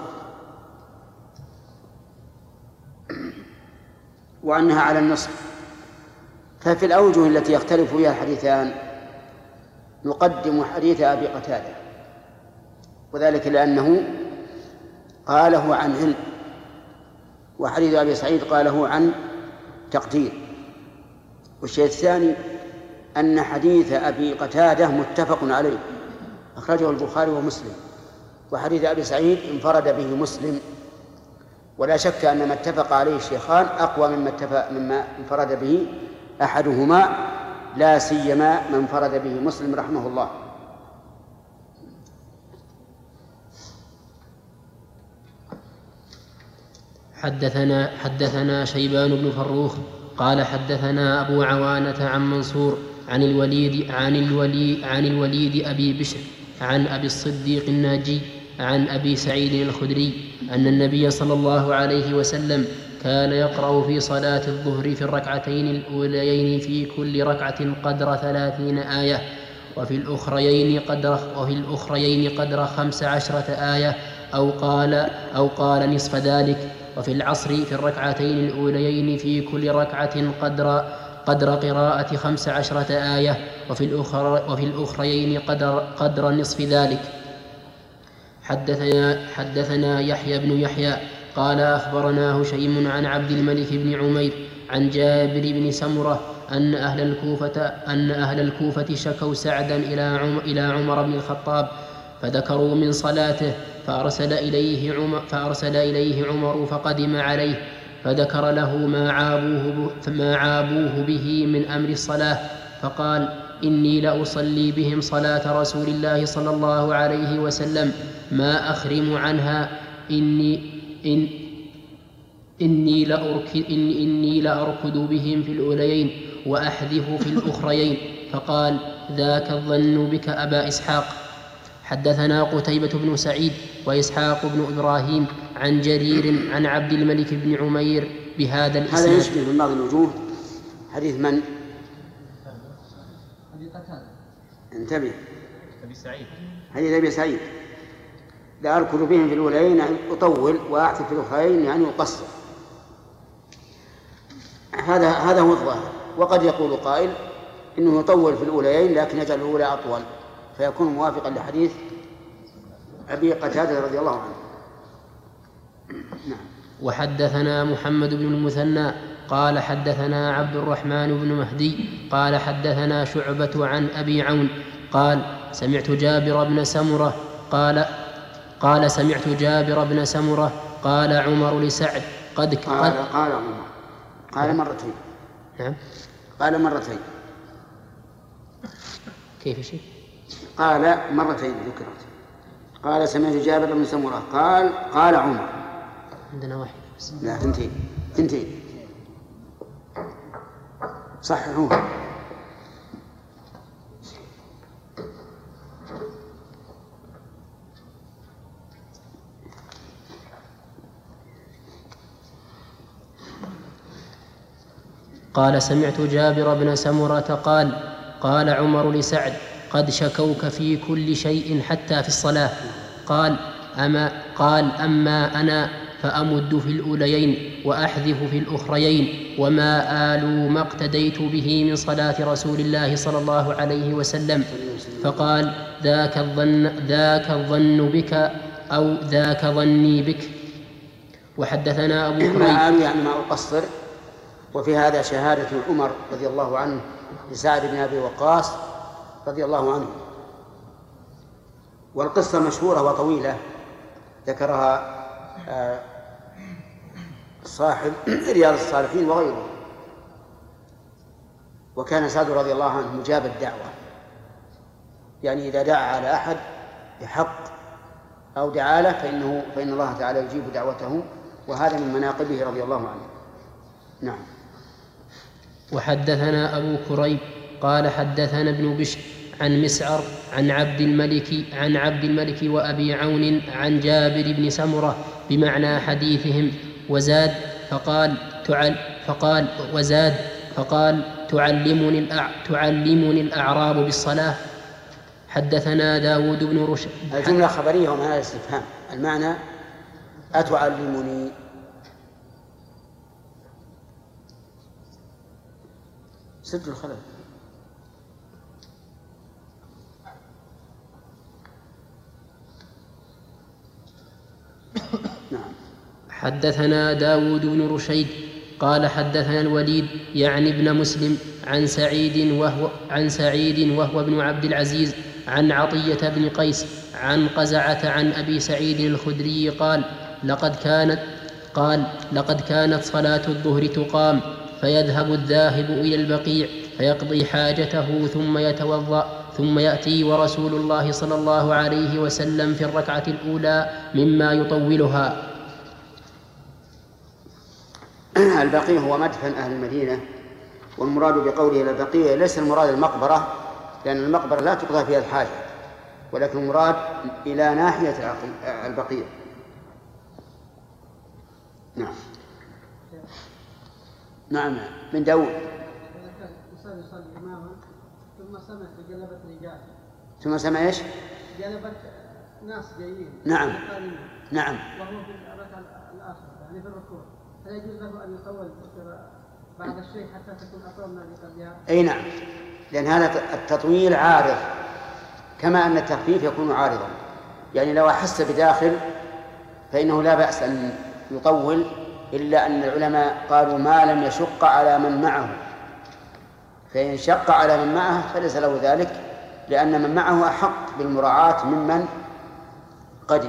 وأنها على النصف. ففي الأوجه التي يختلف فيها الحديثان نقدم حديث أبي قتادة، وذلك لأنه قاله عن علم، وحديث أبي سعيد قاله عن تقدير. والشيء الثاني أن حديث أبي قتادة متفق عليه، أخرجه البخاري ومسلم، وحديث أبي سعيد انفرد به مسلم، ولا شك أن ما اتفق عليه الشيخان أقوى مما اتفق مما انفرد به أحدهما، لا سيما من انفرد به مسلم رحمه الله. حدثنا حدثنا شيبان بن فروخ قال حدثنا أبو عوانة عن منصور عن الوليد عن الولي عن الوليد أبي بشر عن أبي الصديق الناجي عن أبي سعيد الخدري أن النبي صلى الله عليه وسلم كان يقرأ في صلاة الظهر في الركعتين الأوليين في كل ركعة قدر ثلاثين آية، وفي الأخريين قدر وفي الأخريين قدر خمس عشرة آية أو قال أو قال نصف ذلك، وفي العصر في الركعتين الأوليين في كل ركعة قدر قدر قراءة خمس عشرة آية، وفي الأخر وفي الأخريين قدر قدر نصف ذلك. حدثنا حدثنا يحيى بن يحيى قال أخبرنا هشيم عن عبد الملك بن عمير عن جابر بن سمرة أن أهل الكوفة أن أهل الكوفة شكوا سعدا إلى عمر, إلى عمر بن الخطاب فذكروا من صلاته، فأرسل إليه عمر, فأرسل إليه عمر فقدم عليه فذكر له ما عابوه, ما عابوه به من أمر الصلاة، فقال إني لأصلي بهم صلاة رسول الله صلى الله عليه وسلم ما أخرم عنها إني إن إني لأركض, إن إني لأركض بهم في الأوليين وأحذف في الأخريين. فقال ذاك الظن بك أبا إسحاق. حدثنا قتيبة بن سعيد وإسحاق بن إبراهيم عن جرير عن عبد الملك بن عمير بهذا الإسناد. هذا يشبه من بعض الوجوه حديث من؟ انتبه، حديث أبي سعيد لا أركض بهم في الأولين يعني أطول وأحذف في الأخرين يعني أقصر. هذا هذا هو الظاهر. وقد يقول قائل إنه يطول في الأولين لكن يجعل الأولى أطول فيكون موافقا لحديث أبي قتادة رضي الله عنه. نعم. وحدثنا محمد بن المثنى قال حدثنا عبد الرحمن بن مهدي قال حدثنا شعبة عن أبي عون قال سمعت جابر بن سمرة قال قال سمعت جابر بن سمرة قال عمر لسعد قد قال قال عمر قال مرتين. نعم قال مرتين. كيف شيء؟ قال مرتين ذكرت. قال سمعت جابر بن سمرة قال قال عمر. عندنا واحد لا ثنتين ثنتين صححوه. قال سمعت جابر بن سمرة قال قال عمر لسعد قد شكوك في كل شيء حتى في الصلاة. قال أما قال أما أنا فأمد في الأوليين وأحذف في الأخريين وما آل ما اقتديت به من صلاة رسول الله صلى الله عليه وسلم. فقال ذاك الظن, ذاك الظن بك أو ذاك ظني بك. وحدثنا أبو كريب يعني ما أقصر. وفي هذا شهادة عمر رضي الله عنه لسعد بن أبي وقاص رضي الله عنه. والقصة مشهورة وطويلة ذكرها صاحب رياض الصالحين وغيره. وكان سعد رضي الله عنه مجاب الدعوة، يعني إذا دعا على أحد بحق أو دعا له فإنه فإن الله تعالى يجيب دعوته، وهذا من مناقبه رضي الله عنه. نعم. وحدثنا أبو كريب قال حدثنا ابن بشر عن مسعر عن عبد الملك عن عبد الملك وأبي عون عن جابر بن سمرة بمعنى حديثهم وزاد فقال تعل فقال وزاد فقال تعلمني الأع تعلمني الأعراب بالصلاة. حدثنا داود بن رشد. الجملة خبرية ومعنى الاستفهام. المعنى أتعلمني. سد الخلل. نعم. حدثنا داود بن رشيد قال حدثنا الوليد يعني ابن مسلم عن سعيد وهو عن سعيد وهو ابن عبد العزيز عن عطية بن قيس عن قزعة عن أبي سعيد الخدري قال لقد كانت قال لقد كانت صلاة الظهر تقام فيذهب الذاهب إلى البقيع فيقضي حاجته ثم يتوضأ ثم يأتي ورسول الله صلى الله عليه وسلم في الركعة الأولى مما يطولها. البقيع هو مدفن أهل المدينة، والمراد بقوله إلى البقيع ليس المراد المقبرة، لأن المقبرة لا تقضى فيها الحاجة، ولكن المراد إلى ناحية البقيع. نعم. نعم. من داود. ثم سمع فجلبت رجال. ثم سمع ايش؟ جلبت ناس جايين. نعم. نعم. وهو في الركعة الآخرة يعني في الركوع، هل يجوز له أن يطول بعد الشيء حتى تكون أطول من اللي قبلها؟ أي نعم، لأن هذا التطويل عارض كما أن التخفيف يكون عارضا. يعني لو أحس بداخل فإنه لا بأس أن يطول، إلا أن العلماء قالوا ما لم يشق على من معه، فإن شق على من معه فليس له ذلك، لأن من معه أحق بالمراعاة ممن قدم.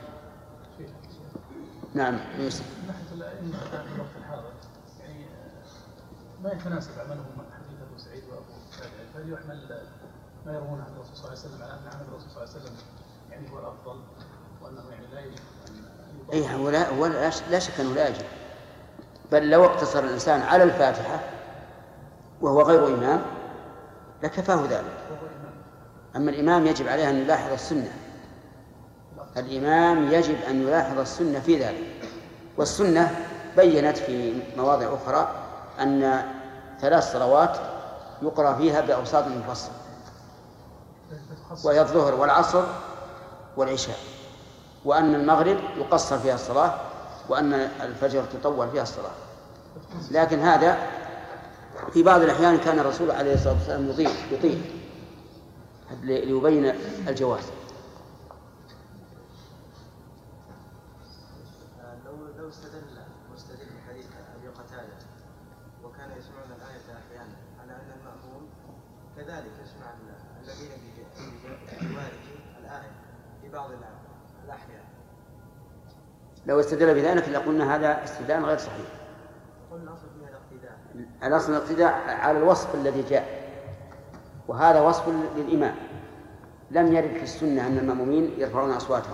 نعم. يوسف. ناحية الأئمة الآن في الوقت الحاضر يعني ما يتناسب عملهم مع حديث أبو سعيد وأبو سعيد هل يحمل ما يروون عن الرسول صلى الله عليه وسلم على أن عمل الرسول صلى الله عليه وسلم يعني هو الأفضل وأنه يعني لا يجب أن إيه هو لا, هو لا شك أنه لا يجب، بل لو اقتصر الإنسان على الفاتحة وهو غير إمام لكفاه ذلك. أما الإمام يجب عليه أن يلاحظ السنة، الإمام يجب أن يلاحظ السنة في ذلك. والسنة بيّنت في مواضع أخرى أن ثلاث صلوات يقرأ فيها بأوساط مفصل، وهي الظهر والعصر والعشاء، وأن المغرب يقصر فيها الصلاة، وأن الفجر تطول فيها الصلاة. لكن هذا في بعض الأحيان كان الرسول عليه الصلاة والسلام يطيل يطيل ليبين الجواز. لو لو استدل مستدل بحديث أبي قتادة وكان يسمعون الآية أحيانا على أن المأمون كذلك يسمع الذين بجواره الآية في بعض الأحيان، لو استدل بذلك لقلنا هذا استدلال غير صحيح. قلنا الأصل فيها الاقتداء، الأصل الاقتداء على الوصف الذي جاء، وهذا وصف للإمام، لم يرد في السنة أن المأمومين يرفعون أصواتهم.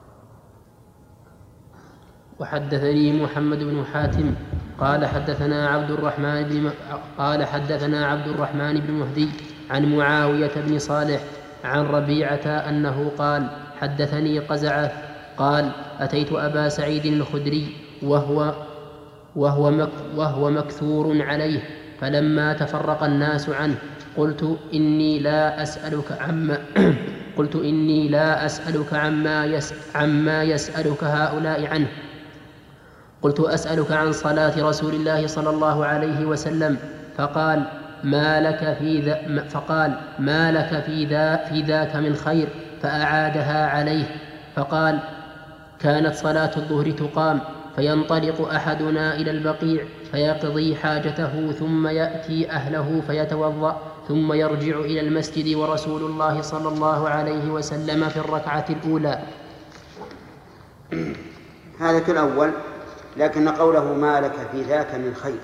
وحدثني محمد بن حاتم قال حدثنا عبد الرحمن بن قال حدثنا عبد الرحمن بن مهدي عن معاوية بن صالح عن ربيعة أنه قال حدثني قزعة قال أتيت أبا سعيد الخدري وهو وهو, مك وهو مكثور عليه، فلما تفرق الناس عنه قلت إني لا أسألك عما قلت إني لا أسألك عما, يس عما يسألك هؤلاء عنه، قلت أسألك عن صلاة رسول الله صلى الله عليه وسلم، فقال ما لك في ذا فقال ما لك في ذا في ذاك من خير، فأعادها عليه. فقال كانت صلاة الظهر تقام فينطلق أحدنا إلى البقيع فيقضي حاجته ثم يأتي أهله فيتوضأ ثم يرجع إلى المسجد ورسول الله صلى الله عليه وسلم في الركعة الأولى. هذا كالأول، لكن قوله ما لك في ذاك من خير،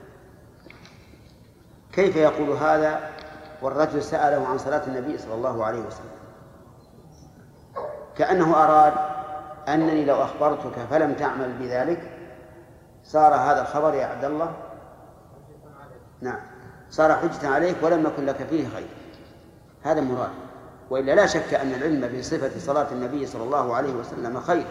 كيف يقول هذا والرجل سأله عن صلاة النبي صلى الله عليه وسلم؟ كأنه أراد أنني لو أخبرتك فلم تعمل بذلك صار هذا الخبر يا عبد الله نعم صار حجة عليك ولم يكن لك فيه خير. هذا مراد، وإلا لا شك أن العلم بصفة صلاة النبي صلى الله عليه وسلم خير.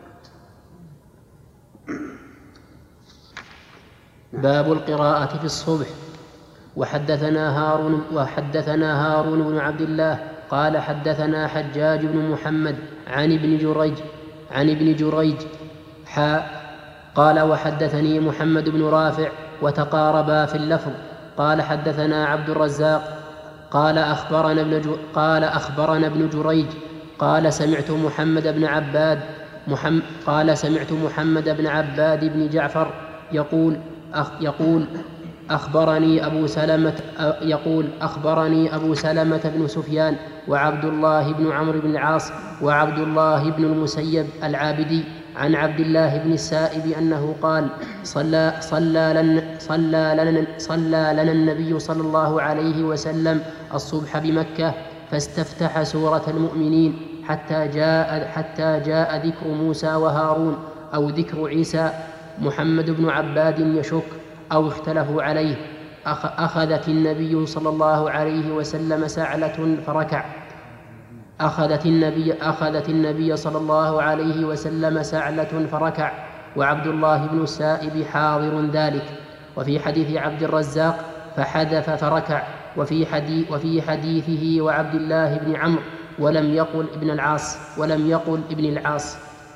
باب القراءة في الصبح. وحدثنا هارون وحدثنا هارون بن عبد الله قال حدثنا حجاج بن محمد عن ابن جريج عن ابن جريج حاء قال وحدثني محمد بن رافع وتقاربا في اللفظ. قال حدثنا عبد الرزاق قال أخبرنا ابن قال أخبرنا ابن جريج قال سمعت محمد بن عباد محمد قال سمعت محمد بن عباد بن جعفر يقول أخ يقول أخبرني أبو سلمة يقول أخبرني أبو سلمة بن سفيان وعبد الله بن عمرو بن العاص وعبد الله بن المسيب العابدي عن عبد الله بن السائب أنه قال صلى, صلى, لنا, صلى, لنا, صلى لنا النبي صلى الله عليه وسلم الصبح بمكة فاستفتح سورة المؤمنين حتى جاء, حتى جاء ذكر موسى وهارون أو ذكر عيسى. محمد بن عباد يشك أو اختلفوا عليه. أخذت النبي صلى الله عليه وسلم سعلة فركع أخذت النبي, أخذت النبي صلى الله عليه وسلم سعلة فركع وعبد الله بن السائب حاضر ذلك. وفي حديث عبد الرزاق فحذف فركع، وفي, حديث وفي حديثه وعبد الله بن عمرو ولم يقل ابن العاص ولم يقل ابن العاص.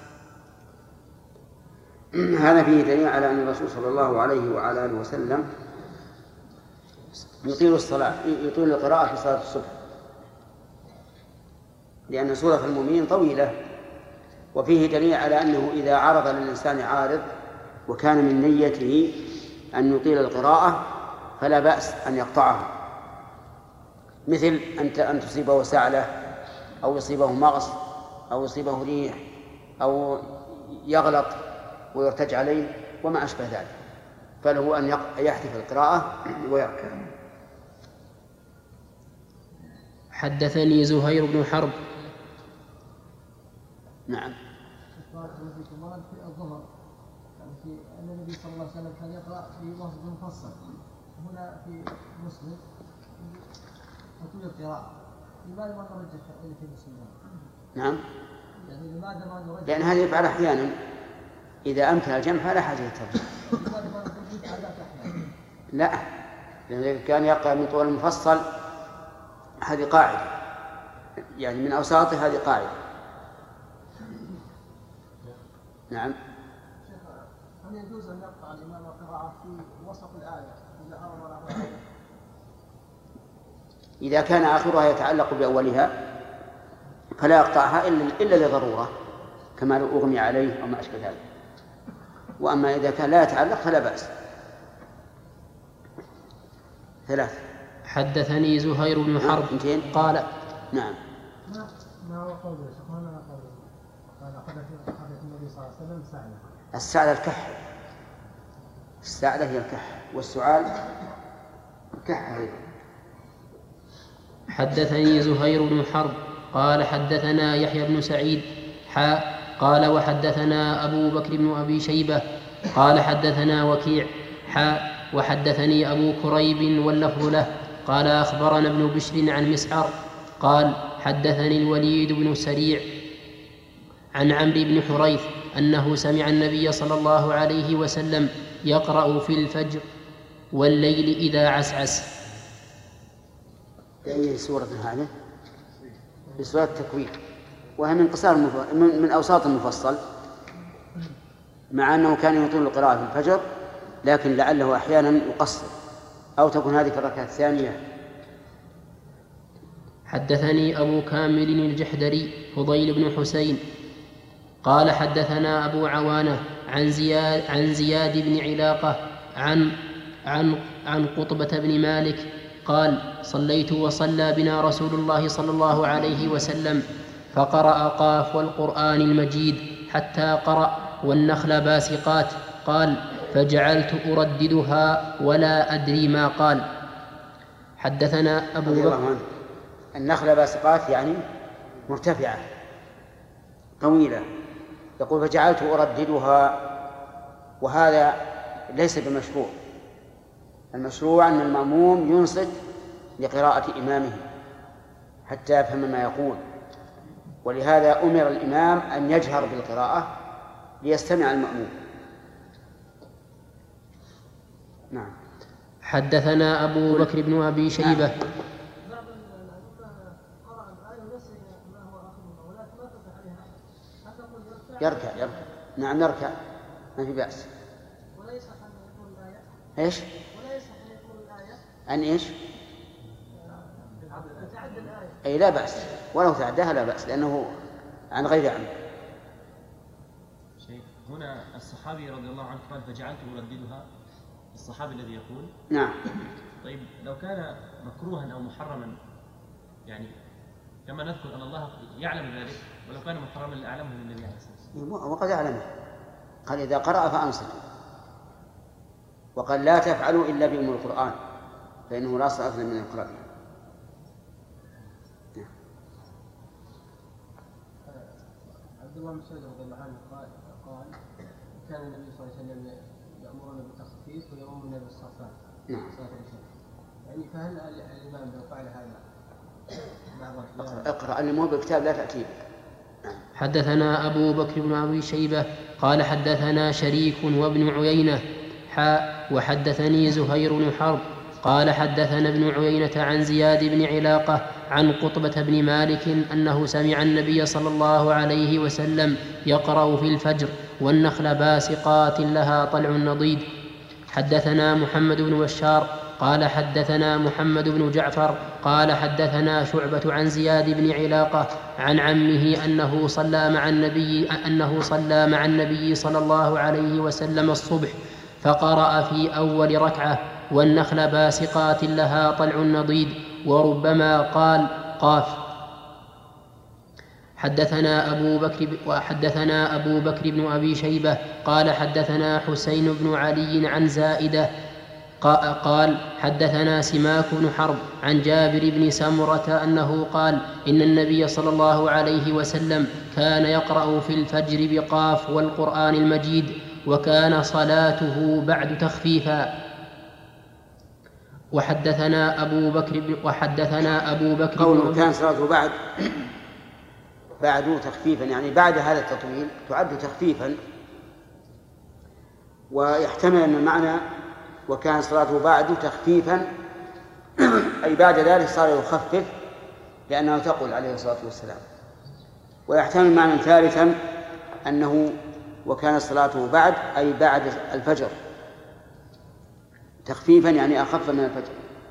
هذا فيه دليل على أن الرسول صلى الله عليه وعلى آله وسلم يطيل الصلاة يطيل القراءة في صلاة الصبح، لأن سورة المؤمنين طويلة. وفيه دليل على أنه إذا عرض للإنسان عارض وكان من نيته أن يطيل القراءة فلا بأس أن يقطعها، مثل أن تصيبه سعلة أو يصيبه مغص أو يصيبه ريح أو يغلط ويرتج عليه وما أشبه ذلك، فله أن يحذف القراءة ويركع. حدثني زهير بن حرب. نعم. في الظهر يعني في أن النبي صلى الله عليه وسلم كان يقرأ في لفظ مفصل، هنا في مسلم وتوجد قراءة، لماذا ما نرجح اللي في مسلم؟ نعم. يعني لماذا ما نرجح؟ لأن هذا يفعل أحيانا، إذا أمكن الجمع فلا حاجة للترجيح. لماذا ما نرجح على أحيانا؟ لا، لأنه كان يقرأ من طول المفصل، هذه قاعدة، يعني من أوساطه هذه قاعدة. نعم. هل يجوز أن يقطع الإمام القراءة في وسط الآية إذا أمر له آية؟ إذا كان آخرها يتعلق بأولها فلا يقطعها إلا إلا لضرورة، كما لو أغمي عليه أو ما أشبه ذلك. وأما إذا كان لا يتعلق فلا بأس. ثلاث. حدثني زهير بن حرب قال. نعم. ما هو قوله؟ ما هو قوله؟ قال حدث النبي صلى الله عليه وسلم سعلة. السعلة الكح، السعلة هي الكح، والسعال الكح أيضا. حدثني زهير بن حرب قال حدثنا يحيى بن سعيد حاء قال وحدثنا أبو بكر بن أبي شيبة قال حدثنا وكيع حاء وحدثني أبو كريب واللفظ له قال أخبرنا ابن بشر عن مسعر قال حدثني الوليد بن سريع عن عمرو بن حريث أنه سمع النبي صلى الله عليه وسلم يقرأ في الفجر والليل إذا عسعس. أي سورة هذه؟ بسورة التكوير، وهي من قصار من, من أوساط المفصل، مع أنه كان يطيل القراءة في الفجر، لكن لعله أحيانا يقصر، أو تكون هذه في الركعة الثانية. حدثني أبو كامل الجحدري فضيل بن حسين قال حدثنا أبو عوانة عن زياد, عن زياد بن علاقة عن, عن, عن قطبة بن مالك قال صليت وصلى بنا رسول الله صلى الله عليه وسلم فقرأ قاف والقرآن المجيد حتى قرأ والنخل باسقات قال فجعلت أرددها ولا أدري ما قال. حدثنا أبو بكر. النخل باسقات يعني مرتفعة طويلة، يقول فجعلت أرددها، وهذا ليس بمشروع. المشروع أن المأموم ينصت لقراءة إمامه حتى يفهم ما يقول، ولهذا أمر الإمام أن يجهر بالقراءة ليستمع المأموم. نعم. حدثنا أبو بكر بن أبي شيبة. يركع يركع نعم يركع ما في بأس. ولا يصح أن يقول الآية. إيش؟ ولا يصح أن يقول الآية. عن إيش؟ تعدى الآية. أي لا بأس، ولو تعداها لا بأس، لأنه عن غير عمد. شيخ هنا الصحابي رضي الله عنه قال فجعلت أرددها، الصحابي الذي يقول. نعم. طيب لو كان مكروها أو محرما، يعني كما نذكر أن الله يعلم ذلك، ولو كان محرما لأعلمه من النبي عليه الصلاة والسلام. وقد أعلمه، قال إذا قرأ فأنصتوا، وقال لا تفعلوا إلا بأم القرآن فإنه لا صلاة من القرآن. عبد الله بن مسعود رضي الله عنه قال قال كان النبي صلى الله عليه وسلم يأمرنا بالتخفيف ويؤمرنا بالصفات. نعم. يعني فهل الإمام لو فعل هذا اقرأ, اقرأ اللي مو بالكتاب لا تأتيه. حدثنا أبو بكر بن أبي شيبة قال حدثنا شريك وابن عيينة حاء وحدثني زهير بن حرب قال حدثنا ابن عيينة عن زياد بن علاقة عن قطبة بن مالك أنه سمع النبي صلى الله عليه وسلم يقرأ في الفجر والنخل باسقات لها طلع نضيد. حدثنا محمد بن بشار قال حدثنا محمد بن جعفر قال حدثنا شعبة عن زياد بن علاقة عن عمه أنه صلى مع النبي أنه صلى مع النبي صلى الله عليه وسلم الصبح فقرأ في أول ركعة والنخل باسقات لها طلع نضيد وربما قال قاف. حدثنا أبو بكر وحدثنا أبو بكر بن أبي شيبة قال حدثنا حسين بن علي عن زائدة قال حدثنا سماك بن حرب عن جابر بن سمرة أنه قال إن النبي صلى الله عليه وسلم كان يقرأ في الفجر بقاف والقرآن المجيد وكان صلاته بعد تخفيفا. وحدثنا أبو بكر وحدثنا أبو بكر قوله كان صلاته بعد بعد تخفيفا يعني بعد هذا التطويل تعد تخفيفا، ويحتمل أن المعنى وكان صلاته بعد تخفيفا أي بعد ذلك صار يخفف لأنه تقول عليه الصلاة والسلام. ويحتمل معنى ثالثا أنه وكان صلاته بعد أي بعد الفجر تخفيفا يعني أخف من الفجر.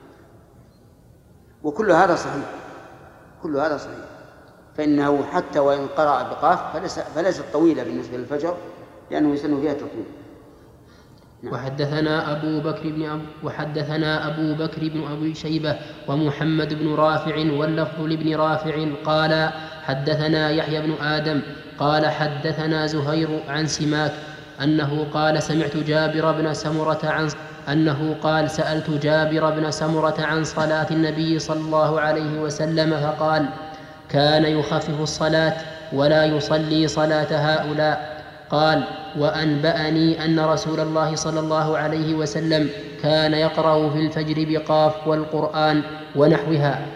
وكل هذا صحيح، كل هذا صحيح، فإنه حتى وإن قرأ بقاف فليس فليست طويلة بالنسبة للفجر لأنه يسن فيها التطويل. وحدثنا أبو بكر بن أب... وحدثنا أبو بكر بن أبي شيبة ومحمد بن رافع واللفظ لابن رافع قال حدثنا يحيى بن آدم قال حدثنا زهير عن سماك أنه قال سمعت جابر بن سمرة عن أنه قال سألت جابر بن سمرة عن صلاة النبي صلى الله عليه وسلم فقال كان يخفف الصلاة ولا يصلي صلاة هؤلاء. قال وأنبأني أن رسول الله صلى الله عليه وسلم كان يقرأ في الفجر بقاف والقرآن ونحوها.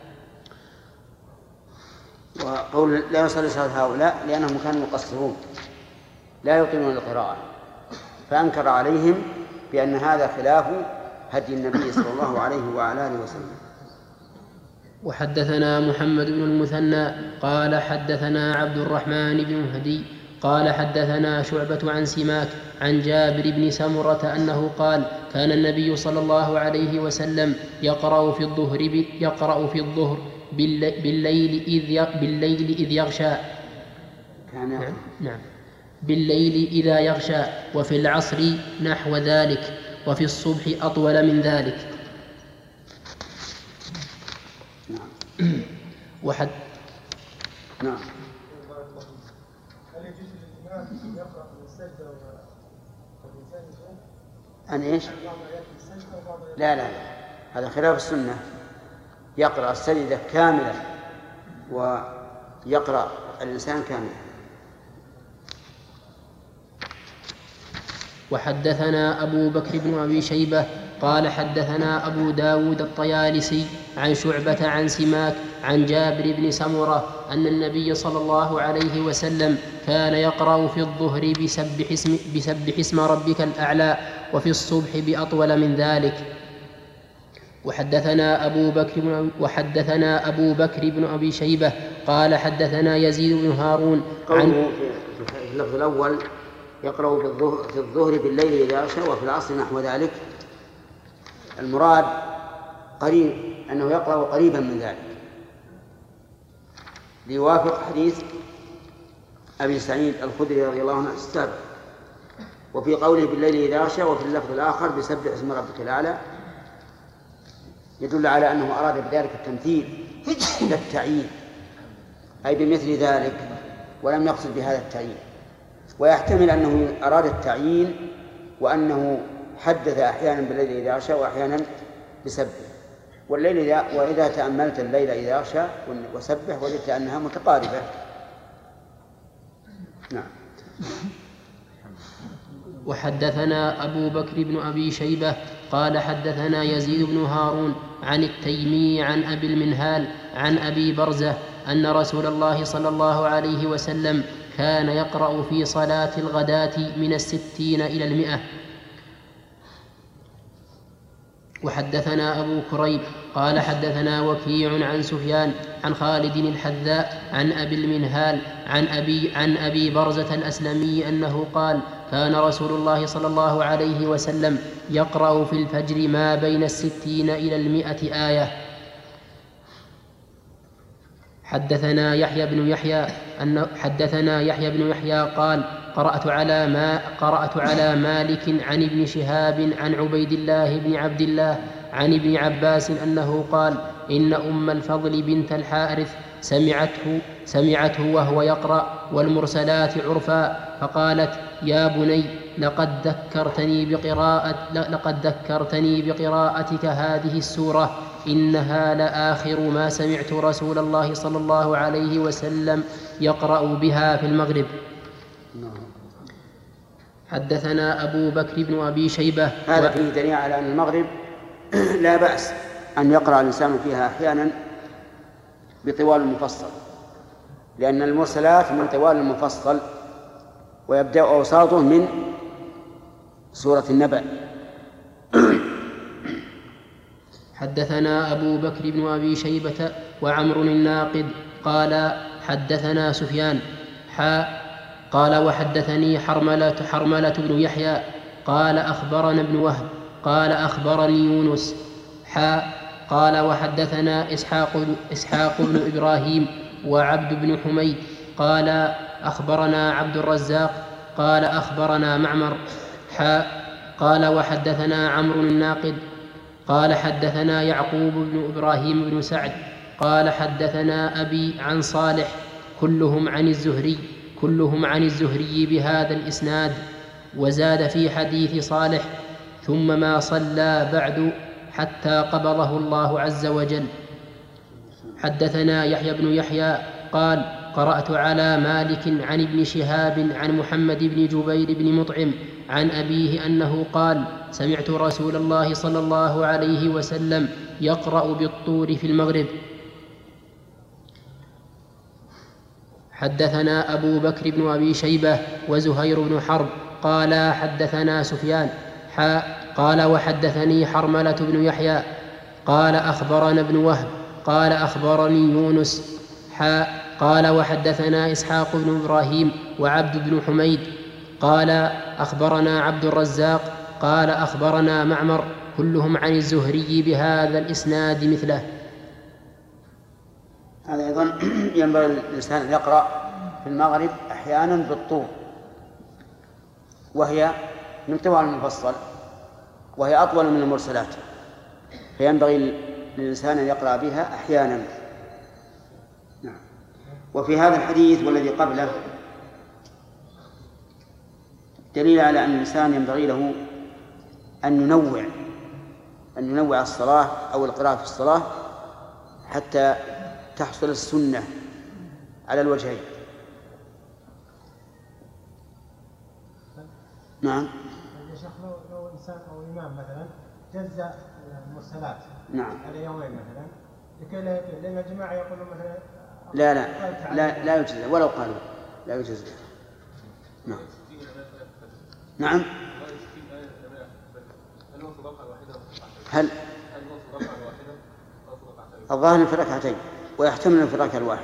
وقول لا يصلي صلاة هؤلاء لأنهم كانوا يقصرون لا يطيلون القراءة، فأنكر عليهم بأن هذا خلاف هدي النبي صلى الله عليه وعلى آله وسلم. وحدثنا محمد بن المثنى قال حدثنا عبد الرحمن بن مهدي قال حدثنا شعبة عن سماك عن جابر بن سمرة أنه قال كان النبي صلى الله عليه وسلم يقرأ في الظهر يقرأ في الظهر بالليل إذ بالليل إذ يغشى نعم نعم بالليل إذا يغشى وفي العصر نحو ذلك وفي الصبح أطول من ذلك. نعم وحد نعم هل يجوز للإمام أن يقرأ من السجدة والإنسان يقول؟ عن إيش؟ بعض آيات السجدة وبعض آيات لا لا لا هذا خلاف السنة، يقرأ السجدة كاملة ويقرأ الإنسان كاملا. وحدثنا أبو بكر بن أبي شيبة قال حدثنا أبو داود الطيالسي عن شعبة عن سماك عن جابر بن سمرة أن النبي صلى الله عليه وسلم كان يقرأ في الظهر بسبح اسم, بسبح اسم ربك الأعلى وفي الصبح بأطول من ذلك. وحدثنا أبو بكر بن وحدثنا أبو بكر بن أبي شيبة قال حدثنا يزيد بن هارون قوله في اللفظ الأول يقرأ في الظهر بالليل إذا يغشى وفي العصر نحو ذلك، المراد قريب أنه يقرأ قريبا من ذلك ليوافق حديث أبي سعيد الخدري رضي الله عنه السابق. وفي قوله بالليل إذا يغشى وفي اللفظ الآخر بسبح اسم ربك الأعلى يدل على أنه أراد بذلك التمثيل لا التعيين أي بمثل ذلك ولم يقصد بهذا التعيين. ويحتمل أنه أراد التعيين وأنه حدث أحيانا بالليل إذا يغشى وأحيانا بسبح. والليل إذا وإذا تأملت الليل إذا يغشى وسبح وجدت أنها متقاربة. نعم. وحدثنا أبو بكر بن أبي شيبة قال حدثنا يزيد بن هارون عن التيمي عن أبي المنهال عن أبي برزة أن رسول الله صلى الله عليه وسلم كان يقرأ في صلاة الغداة من الستين إلى المئة. وحدثنا أبو كريب قال حدثنا وكيع عن سفيان عن خالد الحذاء عن أبي المنهال عن أبي, عن أبي برزة الأسلمي أنه قال كان رسول الله صلى الله عليه وسلم يقرأ في الفجر ما بين الستين إلى المئة آية. حدثنا يحيى بن يحيى أن حدثنا يحيى بن يحيى قال قرأت على ما قرأت على مالك عن ابن شهاب عن عبيد الله بن عبد الله عن ابن عباس أنه قال إن أم الفضل بنت الحارث سمعته, سمعته وهو يقرأ والمرسلات عرفا فقالت يا بني لقد ذكرتني بقراءة لقد ذكرتني بقراءتك هذه السورة إنها لآخر ما سمعت رسول الله صلى الله عليه وسلم يقرأ بها في المغرب. حدثنا أبو بكر بن أبي شيبة. هذا فيه دليل على أن المغرب لا بأس أن يقرأ الإنسان فيها أحيانا بطوال المفصل، لأن المرسلات من طوال المفصل ويبدأ أوساطه من سورة النبأ. حدثنا أبو بكر بن أبي شيبة وعمر الناقد قال حدثنا سفيان حا قال وحدثني حرملة, حرملة بن يحيى قال أخبرنا ابن وهب قال أخبرني يونس حا قال وحدثنا إسحاق, إسحاق بن إبراهيم وعبد بن حميد قال أخبرنا عبد الرزاق قال أخبرنا معمر حا قال وحدثنا عمرو الناقد قال حدثنا يعقوب بن إبراهيم بن سعد قال حدثنا أبي عن صالح كلهم عن الزهري كلهم عن الزهري بهذا الإسناد، وزاد في حديث صالح ثم ما صلى بعد حتى قبضه الله عز وجل. حدثنا يحيى بن يحيى قال قرأت على مالك عن ابن شهاب عن محمد بن جبير بن مطعم عن أبيه أنه قال سمعت رسول الله صلى الله عليه وسلم يقرأ بالطور في المغرب. حدثنا أبو بكر بن أبي شيبة وزهير بن حرب قال حدثنا سفيان حا قال وحدثني حرملة بن يحيى قال أخبرنا ابن وهب قال أخبرني يونس حا قال وحدثنا إسحاق بن إبراهيم وعبد بن حميد قال أخبرنا عبد الرزاق قال أخبرنا معمر كلهم عن الزهري بهذا الإسناد مثله. هذا أيضا ينبغي الإنسان أن يقرأ في المغرب أحيانا بالطور، وهي من طوال المفصل وهي أطول من المرسلات، فينبغي للإنسان أن يقرأ بها أحيانا. نعم. وفي هذا الحديث والذي قبله دليل على أن الإنسان ينبغي له أن ينوع أن ينوع الصلاة أو القراءة في الصلاة حتى تحصل السنة على الوجهين. نعم. يا شيخ لو لو إنسان أو إمام مثلا جزأ المرسلات نعم على يومين مثلا لكي لا يطيل، لأن الجماعة يقولون مثلا لا لا لا لا يجزي ولو قالوا لا يجزي. نعم. نعم. هل الظاهر في ركعتين ويحتمل في الركعة الواحدة.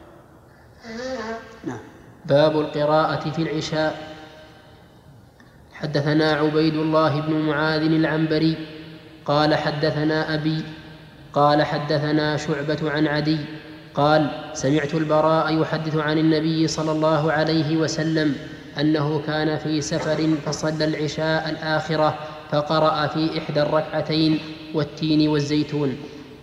نعم. باب القراءة في العشاء. حدثنا عبيد الله بن معاذ العنبري قال حدثنا أبي قال حدثنا شعبة عن عدي قال سمعت البراء يحدث عن النبي صلى الله عليه وسلم أنه كان في سفر فصلى العشاء الآخرة فقرأ في إحدى الركعتين والتين والزيتون.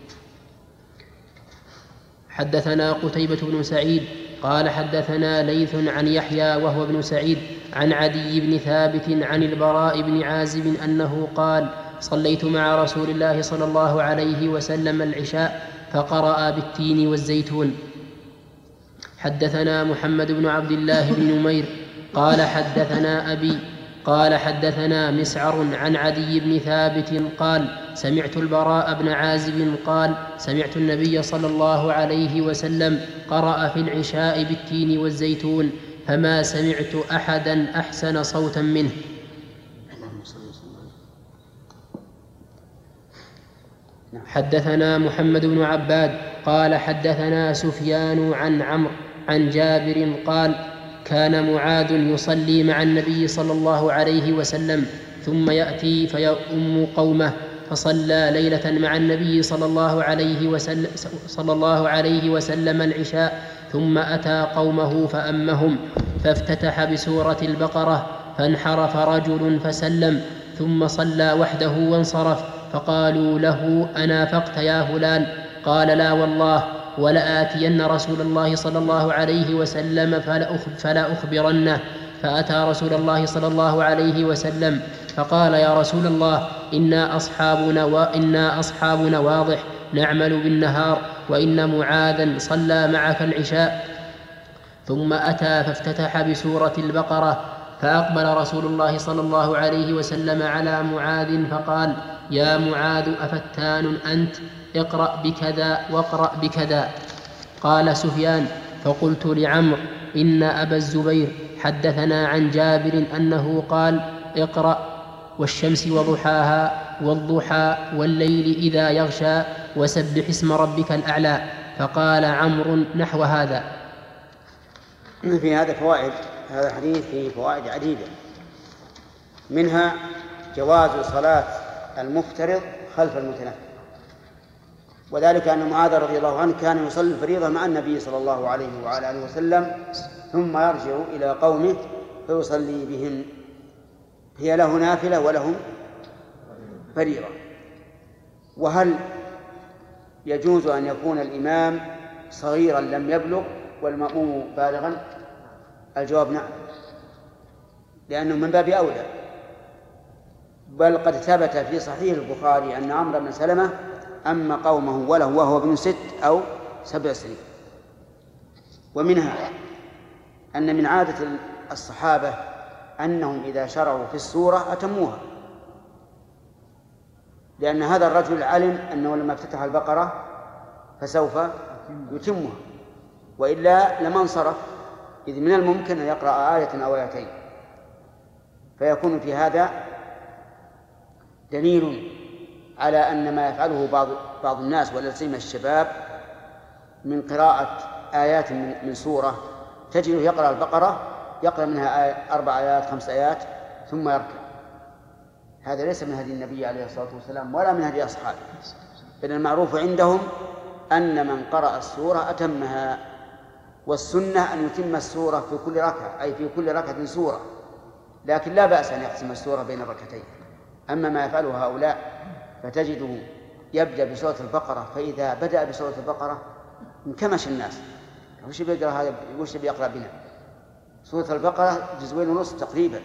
حدثنا قتيبة بن سعيد قال حدثنا ليث عن يحيى وهو ابن سعيد عن عدي بن ثابت عن البراء بن عازب أنه قال صليت مع رسول الله صلى الله عليه وسلم العشاء فقرأ بالتين والزيتون. حدثنا محمد بن عبد الله بن نمير قال حدثنا أبي قال حدثنا مسعر عن عدي بن ثابت قال سمعت البراء بن عازب قال سمعت النبي صلى الله عليه وسلم قرأ في العشاء بالتين والزيتون فما سمعت أحدا أحسن صوتا منه. حدثنا محمد بن عباد قال حدثنا سفيان عن عمرو عن جابر قال كان معاذ يصلي مع النبي صلى الله عليه وسلم ثم يأتي فيؤم قومه فصلى ليلة مع النبي صلى الله عليه وسلم, صلى الله عليه وسلم العشاء ثم أتى قومه فأمهم فافتتح بسورة البقرة فانحرف رجل فسلم ثم صلى وحده وانصرف فقالوا له أنافقت يا فلان؟ قال لا والله ولآتين رسول الله صلى الله عليه وسلم فلا أخبرنه. فأتى رسول الله صلى الله عليه وسلم فقال يا رسول الله إنا أصحابنا, وإنا أصحابنا واضح نعمل بالنهار وإن معاذا صلى معك العشاء. ثم أتى فافتتح بسورة البقرة فأقبل رسول الله صلى الله عليه وسلم على معاذ فقال يا معاذ أفتان أنت؟ اقرأ بكذا واقرأ بكذا. قال سفيان فقلت لعمرو إن أبا الزبير حدثنا عن جابر أنه قال اقرأ والشمس وضحاها والضحى والليل إذا يغشى وسبح اسم ربك الأعلى. فقال عمرو نحو هذا. في هذا فوائد، هذا الحديث فيه فوائد عديدة، منها جواز صلاة المفترض خلف المتنفل، وذلك أن معاذ رضي الله عنه كان يصلي الفريضة مع النبي صلى الله عليه وعلى آله وسلم ثم يرجع إلى قومه فيصلي بهم، هي له نافلة ولهم فريضة. وهل يجوز أن يكون الإمام صغيرا لم يبلغ والمأموم بالغا؟ الجواب نعم، لأنه من باب أولى، بل قد ثبت في صحيح البخاري أن عمرو بن سلمة أما قومه وله وهو ابن ست أو سبع سنين. ومنها أن من عادة الصحابة أنهم إذا شرعوا في السورة أتموها، لأن هذا الرجل علم أنه لما افتتح البقرة فسوف يتمها، وإلا لما انصرف، إذ من الممكن أن يقرأ آية أو آيتين. فيكون في هذا دليل على أن ما يفعله بعض بعض الناس ولا سيما الشباب من قراءة آيات من سورة، تجده يقرأ البقرة يقرأ منها آية أربع آيات خمس آيات ثم يركع. هذا ليس من هدي النبي عليه الصلاة والسلام ولا من هدي أصحابه، بل المعروف عندهم أن من قرأ السورة أتمها، والسنة أن يتم السورة في كل ركعة، أي في كل ركعة سورة، لكن لا بأس أن يقسم السورة بين الركعتين. أما ما يفعله هؤلاء فتجده يبدأ بسورة البقرة، فإذا بدأ بسورة البقرة انكمش الناس، وش بيقرأ هذا؟ وش بيقرأ بنا؟ سورة البقرة جزئين ونصف تقريبا.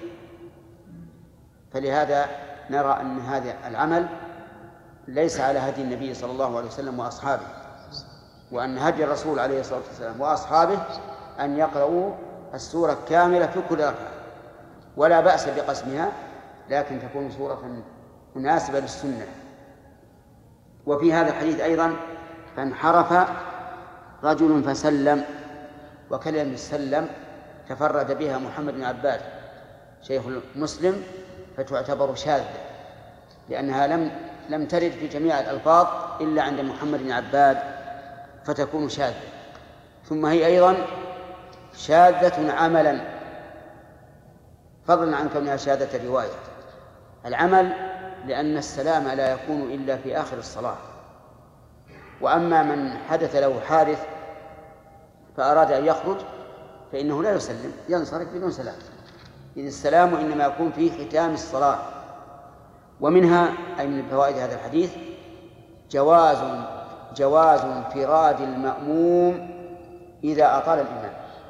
فلهذا نرى أن هذا العمل ليس على هدي النبي صلى الله عليه وسلم وأصحابه، وأن هدي الرسول عليه الصلاة والسلام وأصحابه أن يقرأوا السورة كاملة في كل ركعة، ولا بأس بقسمها، لكن تكون سورة مناسبة للسنة. وفي هذا الحديث أيضا فانحرف رجل فسلم، وكلمة السلم تفرد بها محمد بن عباد شيخ مسلم، فتعتبر شاذة، لأنها لم لم ترد في جميع الألفاظ إلا عند محمد بن عباد، فتكون شاذة. ثم هي أيضا شاذة عملا، فضلا عن كونها شاذة رواية. العمل لأن السلام لا يكون إلا في آخر الصلاة، وأما من حدث له حادث فأراد أن يخرج فإنه لا يسلم، ينصرف بدون سلام، إذ السلام إنما يكون في ختام الصلاة. ومنها أي من فوائد هذا الحديث جواز جواز انفراد المأموم إذا أطال الإمام،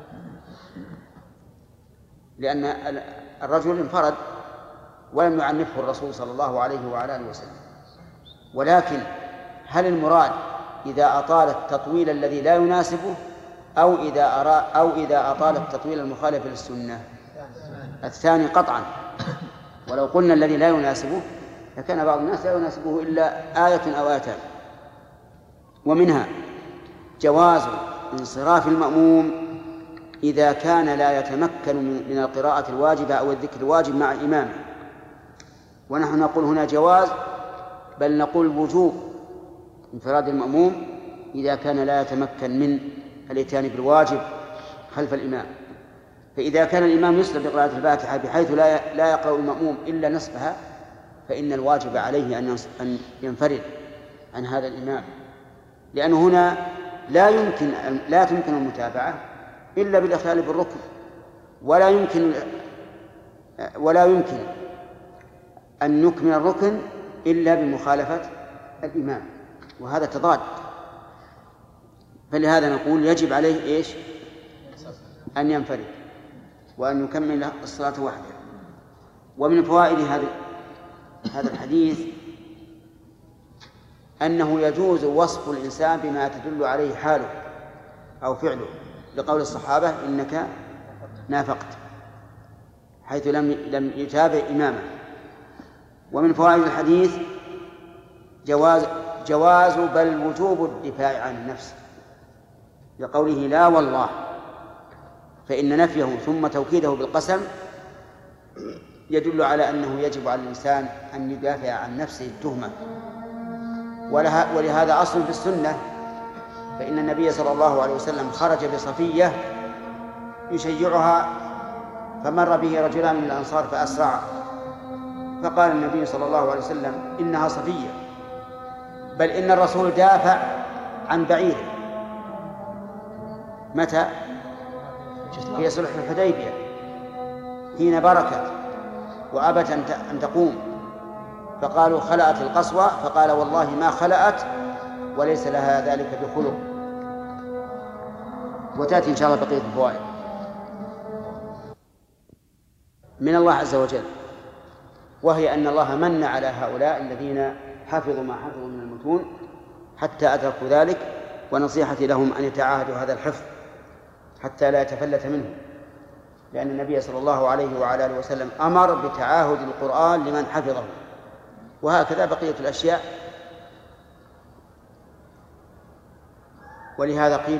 لأن الرجل انفرد ولم يعنفه الرسول صلى الله عليه وعلى آله وسلم. ولكن هل المراد إذا أطال التطويل الذي لا يناسبه أو إذا أرى أو إذا أطال التطويل المخالف للسنة؟ الثاني قطعا. ولو قلنا الذي لا يناسبه لكان بعض الناس لا يناسبه إلا آية أو آيتان. ومنها جواز انصراف المأموم إذا كان لا يتمكن من القراءة الواجبة أو الذكر الواجب مع إمامه. ونحن نقول هنا جواز، بل نقول وجوب انفراد المأموم إذا كان لا يتمكن من الإتيان بالواجب خلف الإمام. فإذا كان الإمام يسرع بقراءة الفاتحة بحيث لا لا يقرأ المأموم إلا نصفها، فإن الواجب عليه أن ينفرد عن هذا الإمام، لأنه هنا لا يمكن لا تمكن المتابعة إلا بالإخلال بالركن، ولا يمكن ولا يمكن أن نكمل الركن إلا بمخالفة الإمام، وهذا تضاد. فلهذا نقول يجب عليه إيش؟ أن ينفرد وأن يكمل الصلاة وحده. ومن فوائد هذا هذا الحديث أنه يجوز وصف الإنسان بما تدل عليه حاله أو فعله، لقول الصحابة إنك نافقت، حيث لم لم يتابع إمامه. ومن فوائد الحديث جواز جواز بل وجوب الدفاع عن النفس، لقوله لا والله، فإن نفيه ثم توكيده بالقسم يدل على أنه يجب على الإنسان أن يدافع عن نفسه التهمة. ولها ولهذا أصل في السنة، فإن النبي صلى الله عليه وسلم خرج بصفية يشيعها، فمر به رجلان من الأنصار فأسرع، فقال النبي صلى الله عليه وسلم إنها صفية، بل إن الرسول دافع عن بعيره. متى؟ في صلح الحديبية حين بركت وأبت أن تقوم، فقالوا خلأت القصوى، فقال والله ما خلأت وليس لها ذلك بخلق. وتأتي إن شاء الله بقية الفوائد من الله عز وجل، وهي أن الله من على هؤلاء الذين حفظوا ما حفظوا من المتون حتى أدركوا ذلك، ونصيحتي لهم أن يتعاهدوا هذا الحفظ حتى لا يتفلت منه، لأن النبي صلى الله عليه وعلى آله وسلم أمر بتعاهد القرآن لمن حفظه، وهكذا بقية الأشياء. ولهذا قيل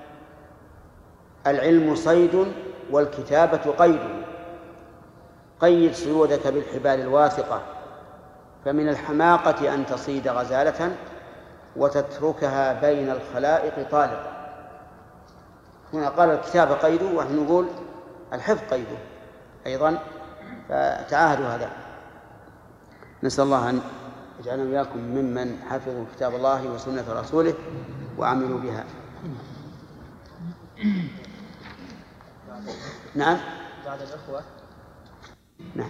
العلم صيد والكتابة قيد، قيد صيودك بالحبال الواثقة، فمن الحماقة أن تصيد غزالة وتتركها بين الخلائق طالقة. هنا قال الكتابة قيده، ونحن نقول الحفظ قيده أيضا، فتعاهدوا هذا. نسأل الله أن يجعلنا وإياكم ممن حفظوا كتاب الله وسنة رسوله وعملوا بها. نعم. بعد الأخوة. نعم.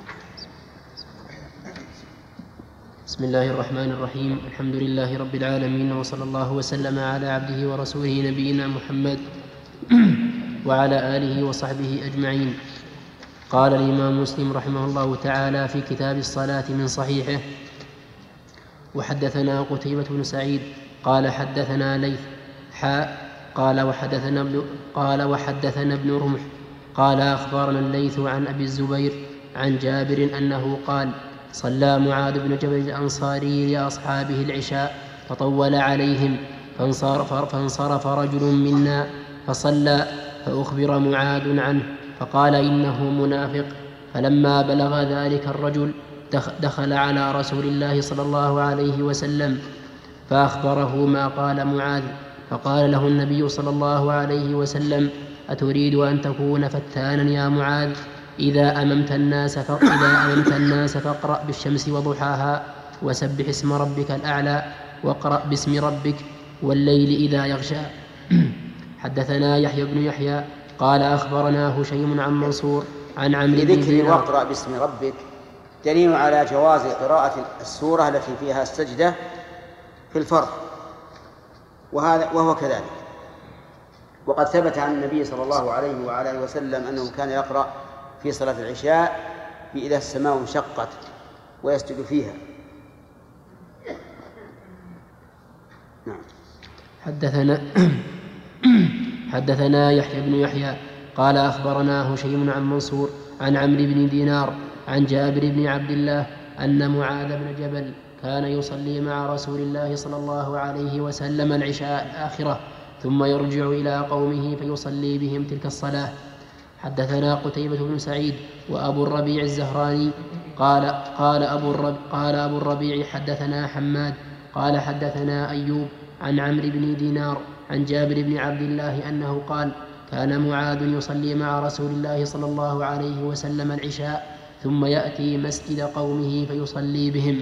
بسم الله الرحمن الرحيم، الحمد لله رب العالمين، وصلى الله وسلم على عبده ورسوله نبينا محمد وعلى آله وصحبه أجمعين. قال الإمام مسلم رحمه الله تعالى في كتاب الصلاة من صحيحه: وحدثنا قتيبة بن سعيد قال حدثنا ليث حاء قال وحدثنا ابن قال وحدثنا ابن رمح قال أخبرنا الليث عن أبي الزبير عن جابر أنه قال: صلى معاذ بن جبل الأنصاري لأصحابه العشاء فطول عليهم، فانصرف, فانصرف رجل منا فصلى، فأخبر معاذ عنه فقال إنه منافق. فلما بلغ ذلك الرجل دخل على رسول الله صلى الله عليه وسلم فأخبره ما قال معاذ، فقال له النبي صلى الله عليه وسلم: أتريد أن تكون فتانا يا معاذ؟ إذا أممت الناس إذا أممت الناس فاقرأ بالشمس وضحاها، وسبح اسم ربك الأعلى، واقرأ باسم ربك، والليل إذا يغشى. حدثنا يحيى بن يحيى قال أخبرنا هشيم عن منصور عن عمرو بن ذكر واقرأ باسم ربك دليل على جواز قراءة السورة التي فيها السجدة في الفرض، وهذا وهو كذلك. وقد ثبت عن النبي صلى الله عليه وعلى آله وسلم أنه كان يقرأ في صلاة العشاء بإذا السماء انشقت ويسجد فيها. نعم. حدثنا حدثنا يحيى بن يحيى قال أخبرنا هشيم عن منصور عن عمرو بن دينار عن جابر بن عبد الله أن معاذ بن جبل كان يصلي مع رسول الله صلى الله عليه وسلم العشاء الآخرة، ثم يرجع إلى قومه فيصلي بهم تلك الصلاة. حدثنا قتيبة بن سعيد وأبو الربيع الزهراني قال قال أبو الربيع, قال أبو الربيع حدثنا حماد قال حدثنا أيوب عن عمرو بن دينار عن جابر بن عبد الله أنه قال: كان معاذ يصلي مع رسول الله صلى الله عليه وسلم العشاء، ثم يأتي مسجد قومه فيصلي بهم.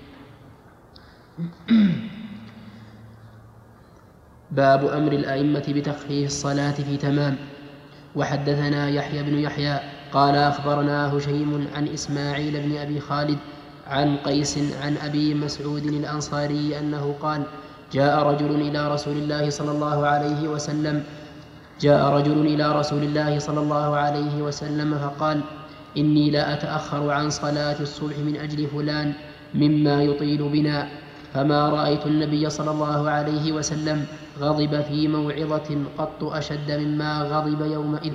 باب أمر الأئمة بتخفيف الصلاة في تمام. وحدثنا يحيى بن يحيى قال أخبرنا هشيم عن إسماعيل بن أبي خالد عن قيس عن أبي مسعود الأنصاري أنه قال: جاء رجل إلى رسول الله صلى الله عليه وسلم جاء رجل إلى رسول الله صلى الله عليه وسلم فقال: إني لا أتأخر عن صلاة الصبح من أجل فلان مما يطيل بنا، فما رأيت النبي صلى الله عليه وسلم غضب في موعظة قط أشد مما غضب يومئذ.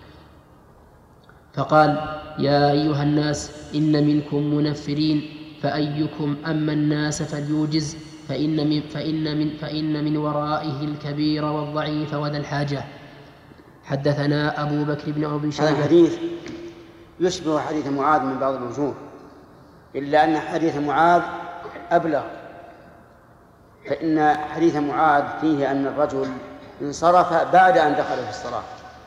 فقال: يا أيها الناس إن منكم منفرين، فأيكم أما الناس فليوجز، فإن من, فإن من, فإن من ورائه الكبير والضعيف وذا الحاجة. حدثنا أبو بكر بن أبي شيبة. هذا الحديث يشبه حديث معاذ من بعض الوجوه، إلا أن حديث معاذ أبلغ، فإن حديث معاذ فيه أن الرجل انصرف بعد أن دخل في الصلاة،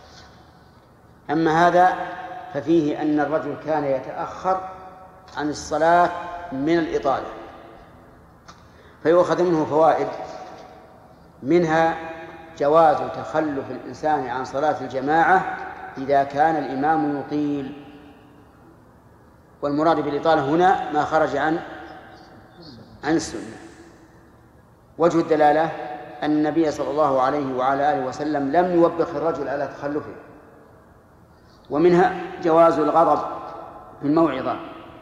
أما هذا ففيه أن الرجل كان يتأخر عن الصلاة من الإطالة، فيؤخذ منه فوائد، منها جواز تخلف الإنسان عن صلاة الجماعة إذا كان الإمام يطيل، والمراد بالإطالة هنا ما خرج عن عن السنة. وجه الدلالة أن النبي صلى الله عليه وعلى آله وسلم لم يوبخ الرجل على تخلفه. ومنها جواز الغضب في الموعظة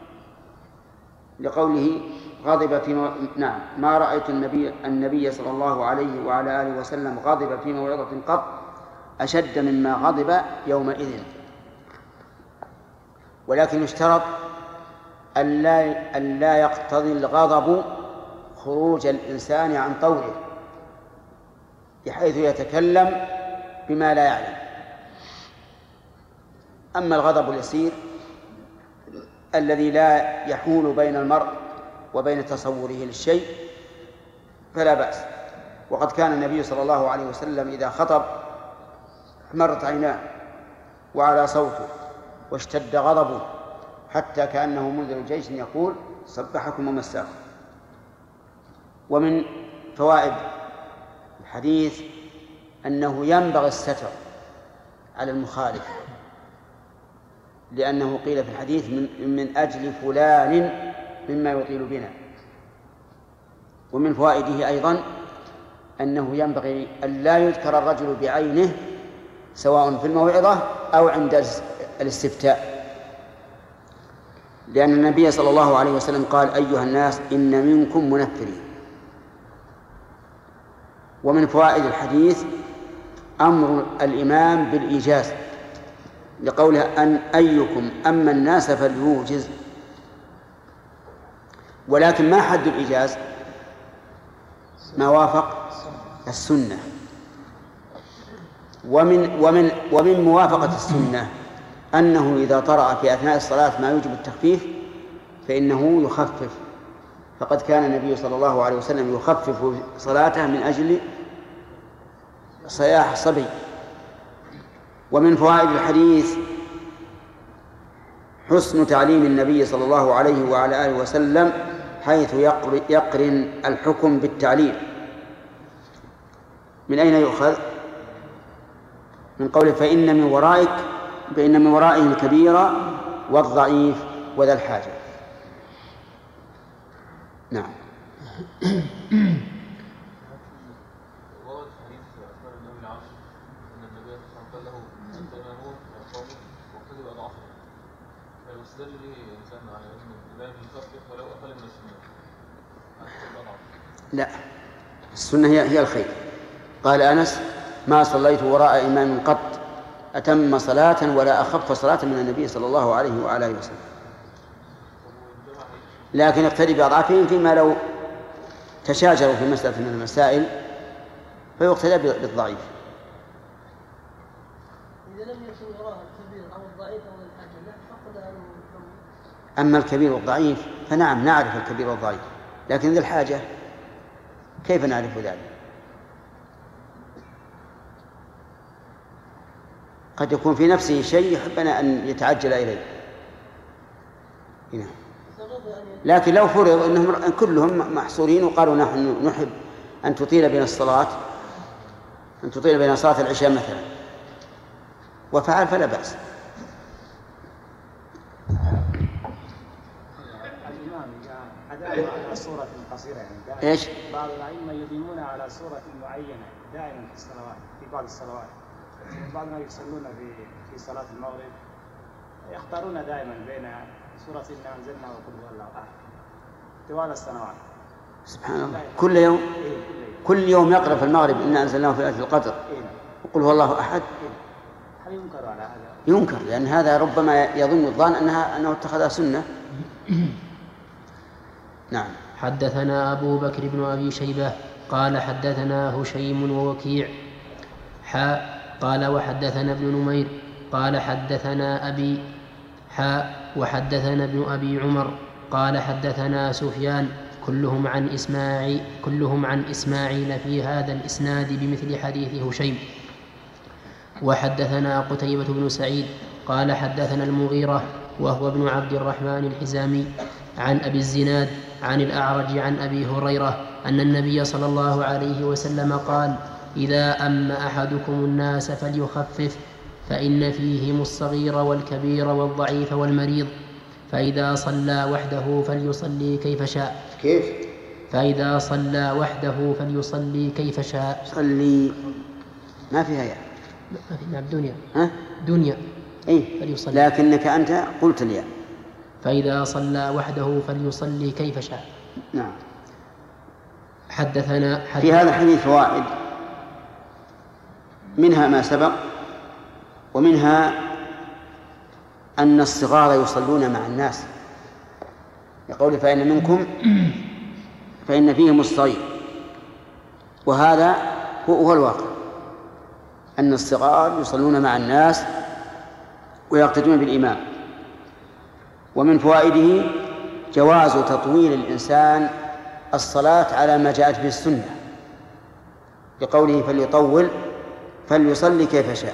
لقوله غضب في مو... نعم ما رأيت النبي النبي صلى الله عليه وعلى آله وسلم غضب في موعظة قط أشد مما غضب يومئذ. ولكن يشترط أن لا أن لا يقتضي الغضب خروج الإنسان عن طوره بحيث يتكلم بما لا يعلم. أما الغضب اليسير الذي لا يحول بين المرء وبين تصوره للشيء فلا بأس. وقد كان النبي صلى الله عليه وسلم إذا خطب احمرت عيناه وعلى صوته واشتد غضبه حتى كأنه منذر جيش يقول: صبحكم ومساكم. ومن فوائد الحديث أنه ينبغي الستر على المخالف، لأنه قيل في الحديث من, من أجل فلان مما يطيل بنا. ومن فوائده أيضا أنه ينبغي أن لا يذكر الرجل بعينه سواء في الموعظة أو عند الاستفتاء، لأن النبي صلى الله عليه وسلم قال: أيها الناس إن منكم منفرين. ومن فوائد الحديث أمر الإمام بالإيجاز لقوله أن أيكم أما الناس فليوجز. ولكن ما حد الإيجاز؟ ما وافق السنة. ومن ومن ومن موافقة السنة أنه إذا طرأ في أثناء الصلاة ما يوجب التخفيف فإنه يخفف، فقد كان النبي صلى الله عليه وسلم يخفف صلاته من أجل صياح الصبي. ومن فوائد الحديث حسن تعليم النبي صلى الله عليه وعلى آله وسلم حيث يقرن الحكم بالتعليل. من أين يؤخذ؟ من قوله: فإن من ورائك فإن من ورائه الكبير والضعيف وذا الحاجة. نعم. لا، السنة هي هي الخير. قال أنس: ما صليت وراء إمام قط أتم صلاة ولا أخف صلاة من النبي صلى الله عليه وعلى آله وسلم. لكن اقتدي بأضعافهم فيما لو تشاجروا في مسألة من المسائل فيقتدى بالضعيف. إذا لم يكن وراء الكبير أو الضعيف أو الحاجة لا فقد عنه. أما الكبير والضعيف فنعم نعرف الكبير والضعيف، لكن ذي الحاجة كيف نعرف ذلك؟ قد يكون في نفسه شيء يحبنا أن يتعجل إليه. هنا. لكن لو فرض أنهم كلهم محصورين وقالوا نحن نحب أن تطيل بين الصلاة أن تطيل بين صلاة العشاء مثلا وفعل فلا بأس. الإمام إذا على صورة قصيرة يعني دائما. إيش؟ بعض الأئمة يديمون على صورة معينة دائما في الصلوات في بعض الصلوات. بعض ما يصلون في في صلاة المغرب يختارون دائما بين سورة إنا أنزلنا وقل هو الله أحد طوال السنوات. سبحان الله. كل يوم كل يوم يقرأ في المغرب إنا أنزلناه في ليلة القدر وقل هو الله أحد. هل ينكر على هذا؟ ينكر، لأن هذا ربما يظن الظان أنها أنه اتخذها سنة. نعم. حدثنا أبو بكر بن أبي شيبة قال حدثنا هشيم ووكيع حاء قال وحدثنا ابن نمير قال حدثنا أبي حاء وحدثنا ابن أبي عمر قال حدثنا سفيان كلهم عن إسماعيل كلهم عن إسماعيل في هذا الإسناد بمثل حديث هشيم. وحدثنا قتيبة بن سعيد قال حدثنا المغيرة وهو ابن عبد الرحمن الحزامي عن أبي الزناد عن الأعرج عن أبي هريرة أن النبي صلى الله عليه وسلم قال إذا أم أحدكم الناس فليخفف فإن فيهم الصغير والكبير والضعيف والمريض فإذا صلى وحده فليصلي كيف شاء. كيف؟ فإذا صلى وحده فليصلي كيف شاء. صلي ما فيها يا ما في نعم دنيا ها دنيا إيه فليصلي. لكنك أنت قلت لي فإذا صلى وحده فليصلي كيف شاء. نعم. حدثنا حدث في هذا الحديث فوائد، منها ما سبق، ومنها أن الصغار يصلون مع الناس، يقول فإن منكم فإن فيهم الصغير، وهذا هو الواقع أن الصغار يصلون مع الناس ويقتدون بالإمام. ومن فوائده جواز تطويل الإنسان الصلاة على ما جاءت به السنة، بقوله فليطول فليصلي كيف شاء،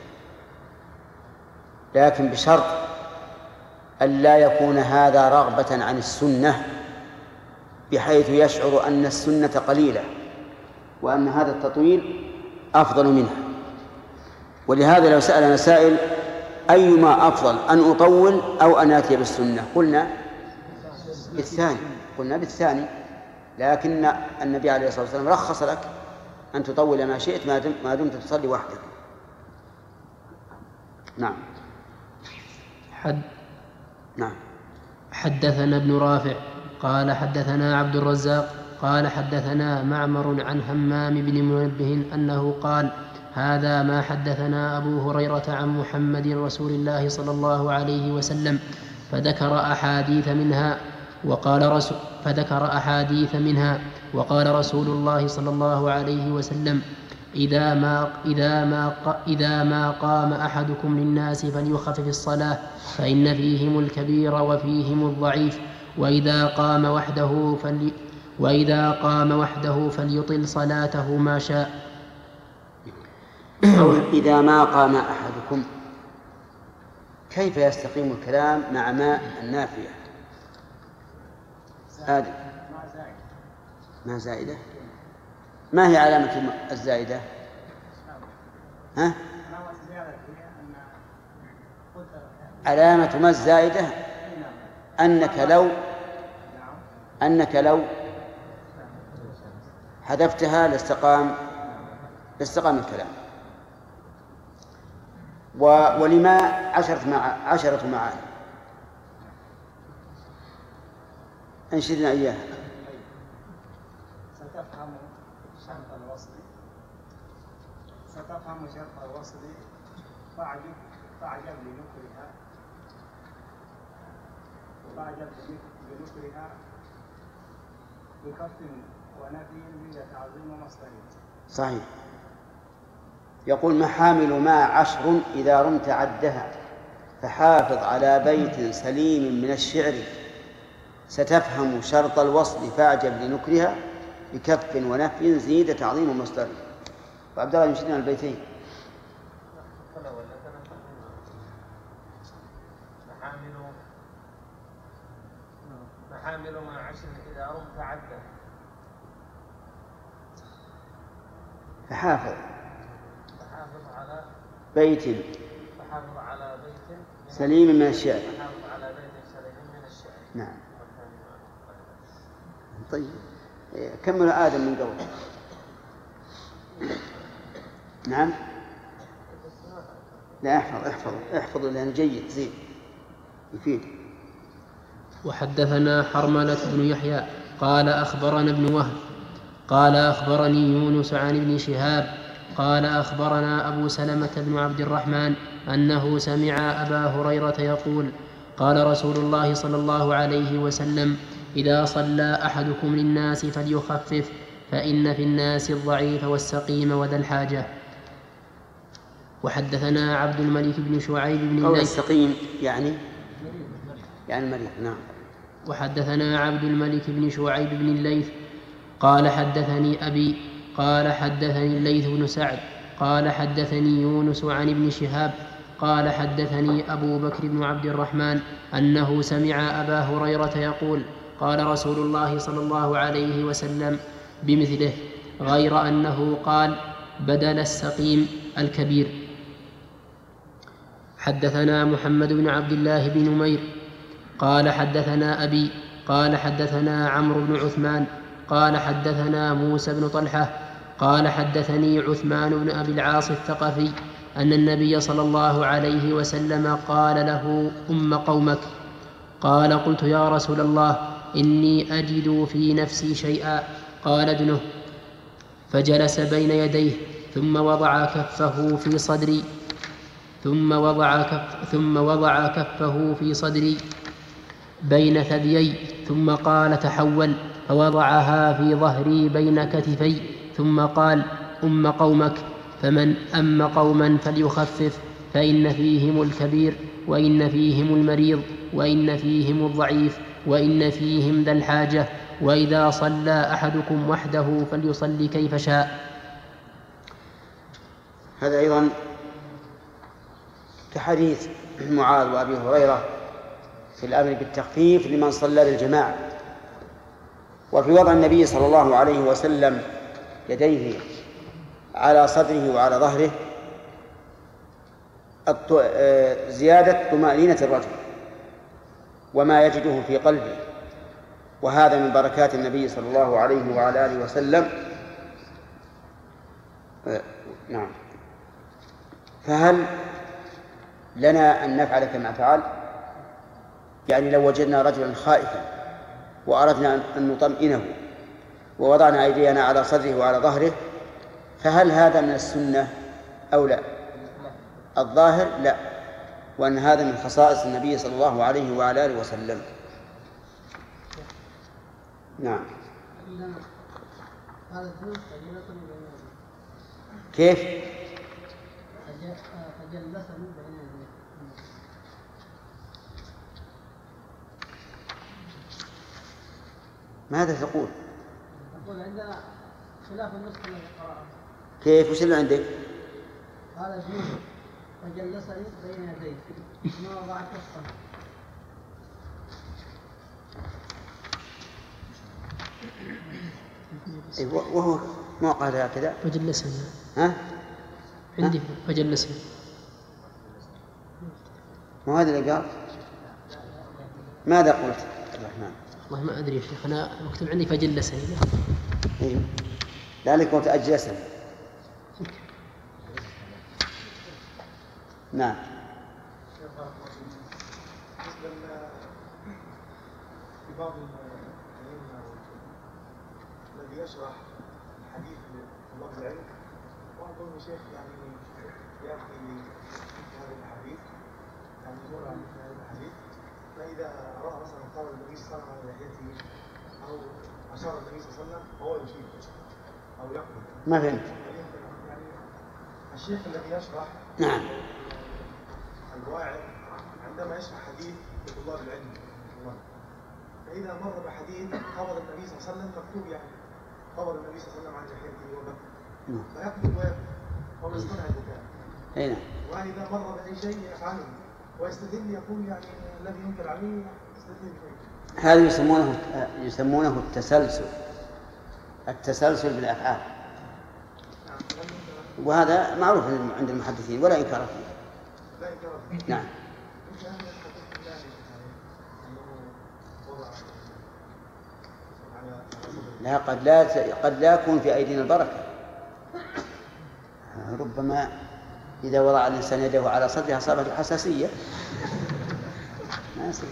لكن بشرط أن لا يكون هذا رغبة عن السنة بحيث يشعر أن السنة قليلة وأن هذا التطويل أفضل منها. ولهذا لو سألنا سائل أيما أفضل أن أطول أو أن آتي بالسنة، قلنا بالثاني قلنا بالثاني لكن النبي عليه الصلاة والسلام رخص لك أن تطول ما شئت ما دمت تصلي وحدك. نعم. حد نعم. حدثنا ابن رافع قال حدثنا عبد الرزاق قال حدثنا معمر عن همام بن منبه أنه قال هذا ما حدثنا أبو هريرة عن محمد رسول الله صلى الله عليه وسلم فذكر أحاديث منها وقال رسول فذكر أحاديث منها وقال رسول الله صلى الله عليه وسلم إذا ما إذا ما إذا ما قام أحدكم للناس فليخفف الصلاة فإن فيهم الكبير وفيهم الضعيف وإذا قام وحده فلي وإذا قام وحده فليطل صلاته ما شاء. إذا ما قام أحدكم، كيف يستقيم الكلام مع ما النافية؟ آدم ما زائدة. ما هي علامة الزائدة؟ ها؟ علامة ما الزائدة أنك لو أنك لو حذفتها لاستقام لاستقام الكلام. ولما عشرة مع عشرة معاني أنشدنا إياها. ستفهم شرط الوصل ستفهم شرط الوصل فاعجب فاعجب لنكرها فاعجب لنكرها بكف ونفي من تعظيم مصدره. صحيح. يقول محامل ما عشر إذا رمت عدها فحافظ على بيت سليم من الشعر ستفهم شرط الوصل فاعجب لنكرها بكف ونفي زيد تعظيم مصدره. وعبد الله يمشينا البيتين. محامل ما عشر إذا رمت عدها فحافظ فحافظ على بيت فحافظ على بيت سليم من الشعر. فحافظ على بيت سليم من الشعر. نعم. طيب كمل آدم من قبل. نعم لا احفظ احفظ احفظ لأنه جيد زين يفيد. وحدثنا حرملة بن يحيى قال أخبرنا ابن وهب قال أخبرني يونس عن ابن شهاب قال أخبرنا أبو سلمة بن عبد الرحمن أنه سمع أبا هريرة يقول قال رسول الله صلى الله عليه وسلم إذا صلى أحدكم للناس فليخفف فإن في الناس الضعيف والسقيم وذا الحاجة. وحدثنا عبد الملك بن شعيب بن الليث السقيم يعني يعني المريض. نعم. وحدثنا عبد الملك بن شعيب بن الليث قال حدثني أبي قال حدثني الليث بن سعد قال حدثني يونس عن ابن شهاب قال حدثني أبو بكر بن عبد الرحمن أنه سمع أبا هريرة يقول قال رسول الله صلى الله عليه وسلم بمثله غير أنه قال بدل السقيم الكبير. حدثنا محمد بن عبد الله بن نمير قال حدثنا أبي قال حدثنا عمرو بن عثمان قال حدثنا موسى بن طلحة قال حدثني عثمان بن أبي العاص الثقفي أن النبي صلى الله عليه وسلم قال له أم قومك قال قلت يا رسول الله إني أجد في نفسي شيئا قال ادنه فجلس بين يديه ثم وضع كفه في صدري ثم وضع كف ثم وضع كفه في صدري بين ثديي ثم قال تحول فوضعها في ظهري بين كتفي ثم قال أم قومك فمن أم قوما فليخفف فإن فيهم الكبير وإن فيهم المريض وإن فيهم الضعيف وإن فيهم ذا الحاجة وإذا صلى أحدكم وحده فليصلي كيف شاء. هذا أيضا كحديث معاذ وأبي هريرة في الأمر بالتخفيف لمن صلى بالجماعة. وفي وضع النبي صلى الله عليه وسلم يديه على صدره وعلى ظهره زيادة طمأنينة الرجل وما يجده في قلبه، وهذا من بركات النبي صلى الله عليه وعلى آله وسلم. نعم. فهل لنا أن نفعل كما فعل؟ يعني لو وجدنا رجلا خائفا وأردنا أن نطمئنه ووضعنا أيدينا على صدره وعلى ظهره، فهل هذا من السنة أو لا؟ الظاهر لا، وأن هذا من خصائص النبي صلى الله عليه وعلى آله وسلم. نعم. كيف؟ ماذا تقول؟ أقول عندنا خلاف النسخ الذي قرأه. كيف؟ وش اللي عندك؟ قال جنوب فجلسني بين يديه ثم وضع كفه. أي وهو ما قال هكذا. فجلسني. ها؟ عندي فجلسني. ما هذا اللي قال؟ ماذا قلت عبد الرحمن؟ والله ما أدري يا شيخ، أنا مكتوب عندي فجلسني. أيوه. ذلك قلت أجلسني. نعم. في بعض الذي يشرح الحديث لطلاب العلم، وأظن الشيخ يعني يأتي هذا الحديث يعني يمر عن هذا الحديث، فإذا رأى مثلا قول النبي صلى الله عليه وسلم على لحيته أو أشار النبي صلى الله عليه وسلم فهو يشير أو يقبل. ما فهمت. يعني الشيخ الذي يشرح نعم الواعظ عندما يشرح حديث لطلاب العلم، فإذا مر بحديث قبض النبي صلى الله عليه وسلم مكتوب يعني قبض النبي صلى الله عليه وسلم عن لحيته وبكى، فيقبل ويبكي أو يصطنع البكاء. أين؟ وإذا مر بأي شيء يفعله ويستدل يقول يعني الذي ينكر عليه يستدل بشيء. هذا يسمونه يسمونه التسلسل التسلسل بالأفعال، وهذا معروف عند المحدثين ولا إنكار فيه. لا إنكار فيه. نعم. لا قد لا قد لا يكون في أيدينا البركة، ربما إذا وضع الإنسان يده على صدره أصابته حساسية ما يصير.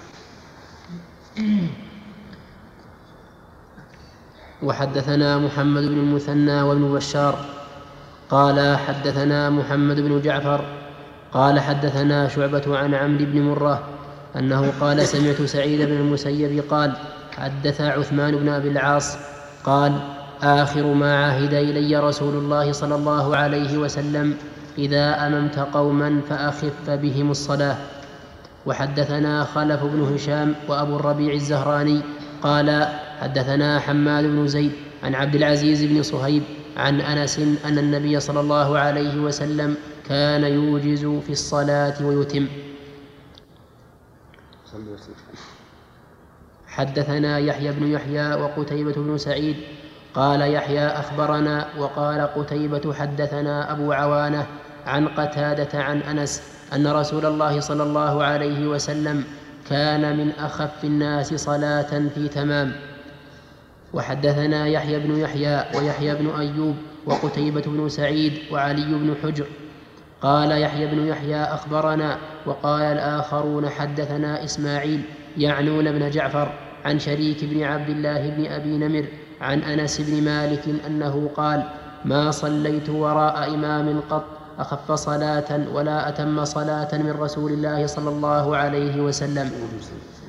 وحدثنا محمد بن المثنى وابن بشار قال حدثنا محمد بن جعفر قال حدثنا شعبة عن عمرو بن مرة أنه قال سمعت سعيد بن المسيب قال حدث عثمان بن أبي العاص قال آخر ما عهد إلي رسول الله صلى الله عليه وسلم إذا أممت قوما فأخف بهم الصلاة. وحدثنا خلف بن هشام وأبو الربيع الزهراني قال حدثنا حماد بن زيد عن عبد العزيز بن صهيب عن أنس أن النبي صلى الله عليه وسلم كان يوجز في الصلاة ويتم. حدثنا يحيى بن يحيى وقتيبة بن سعيد قال يحيى أخبرنا وقال قتيبة حدثنا أبو عوانة عن قتادة عن أنس أن رسول الله صلى الله عليه وسلم كان من أخف الناس صلاة في تمام. وحدثنا يحيى بن يحيى ويحيى بن أيوب وقتيبة بن سعيد وعلي بن حجر قال يحيى بن يحيى أخبرنا وقال الآخرون حدثنا إسماعيل يعنون بن جعفر عن شريك بن عبد الله بن أبي نمر عن أنس بن مالك أنه قال ما صليت وراء إمام قط أخف صلاة ولا أتم صلاة من رسول الله صلى الله عليه وسلم.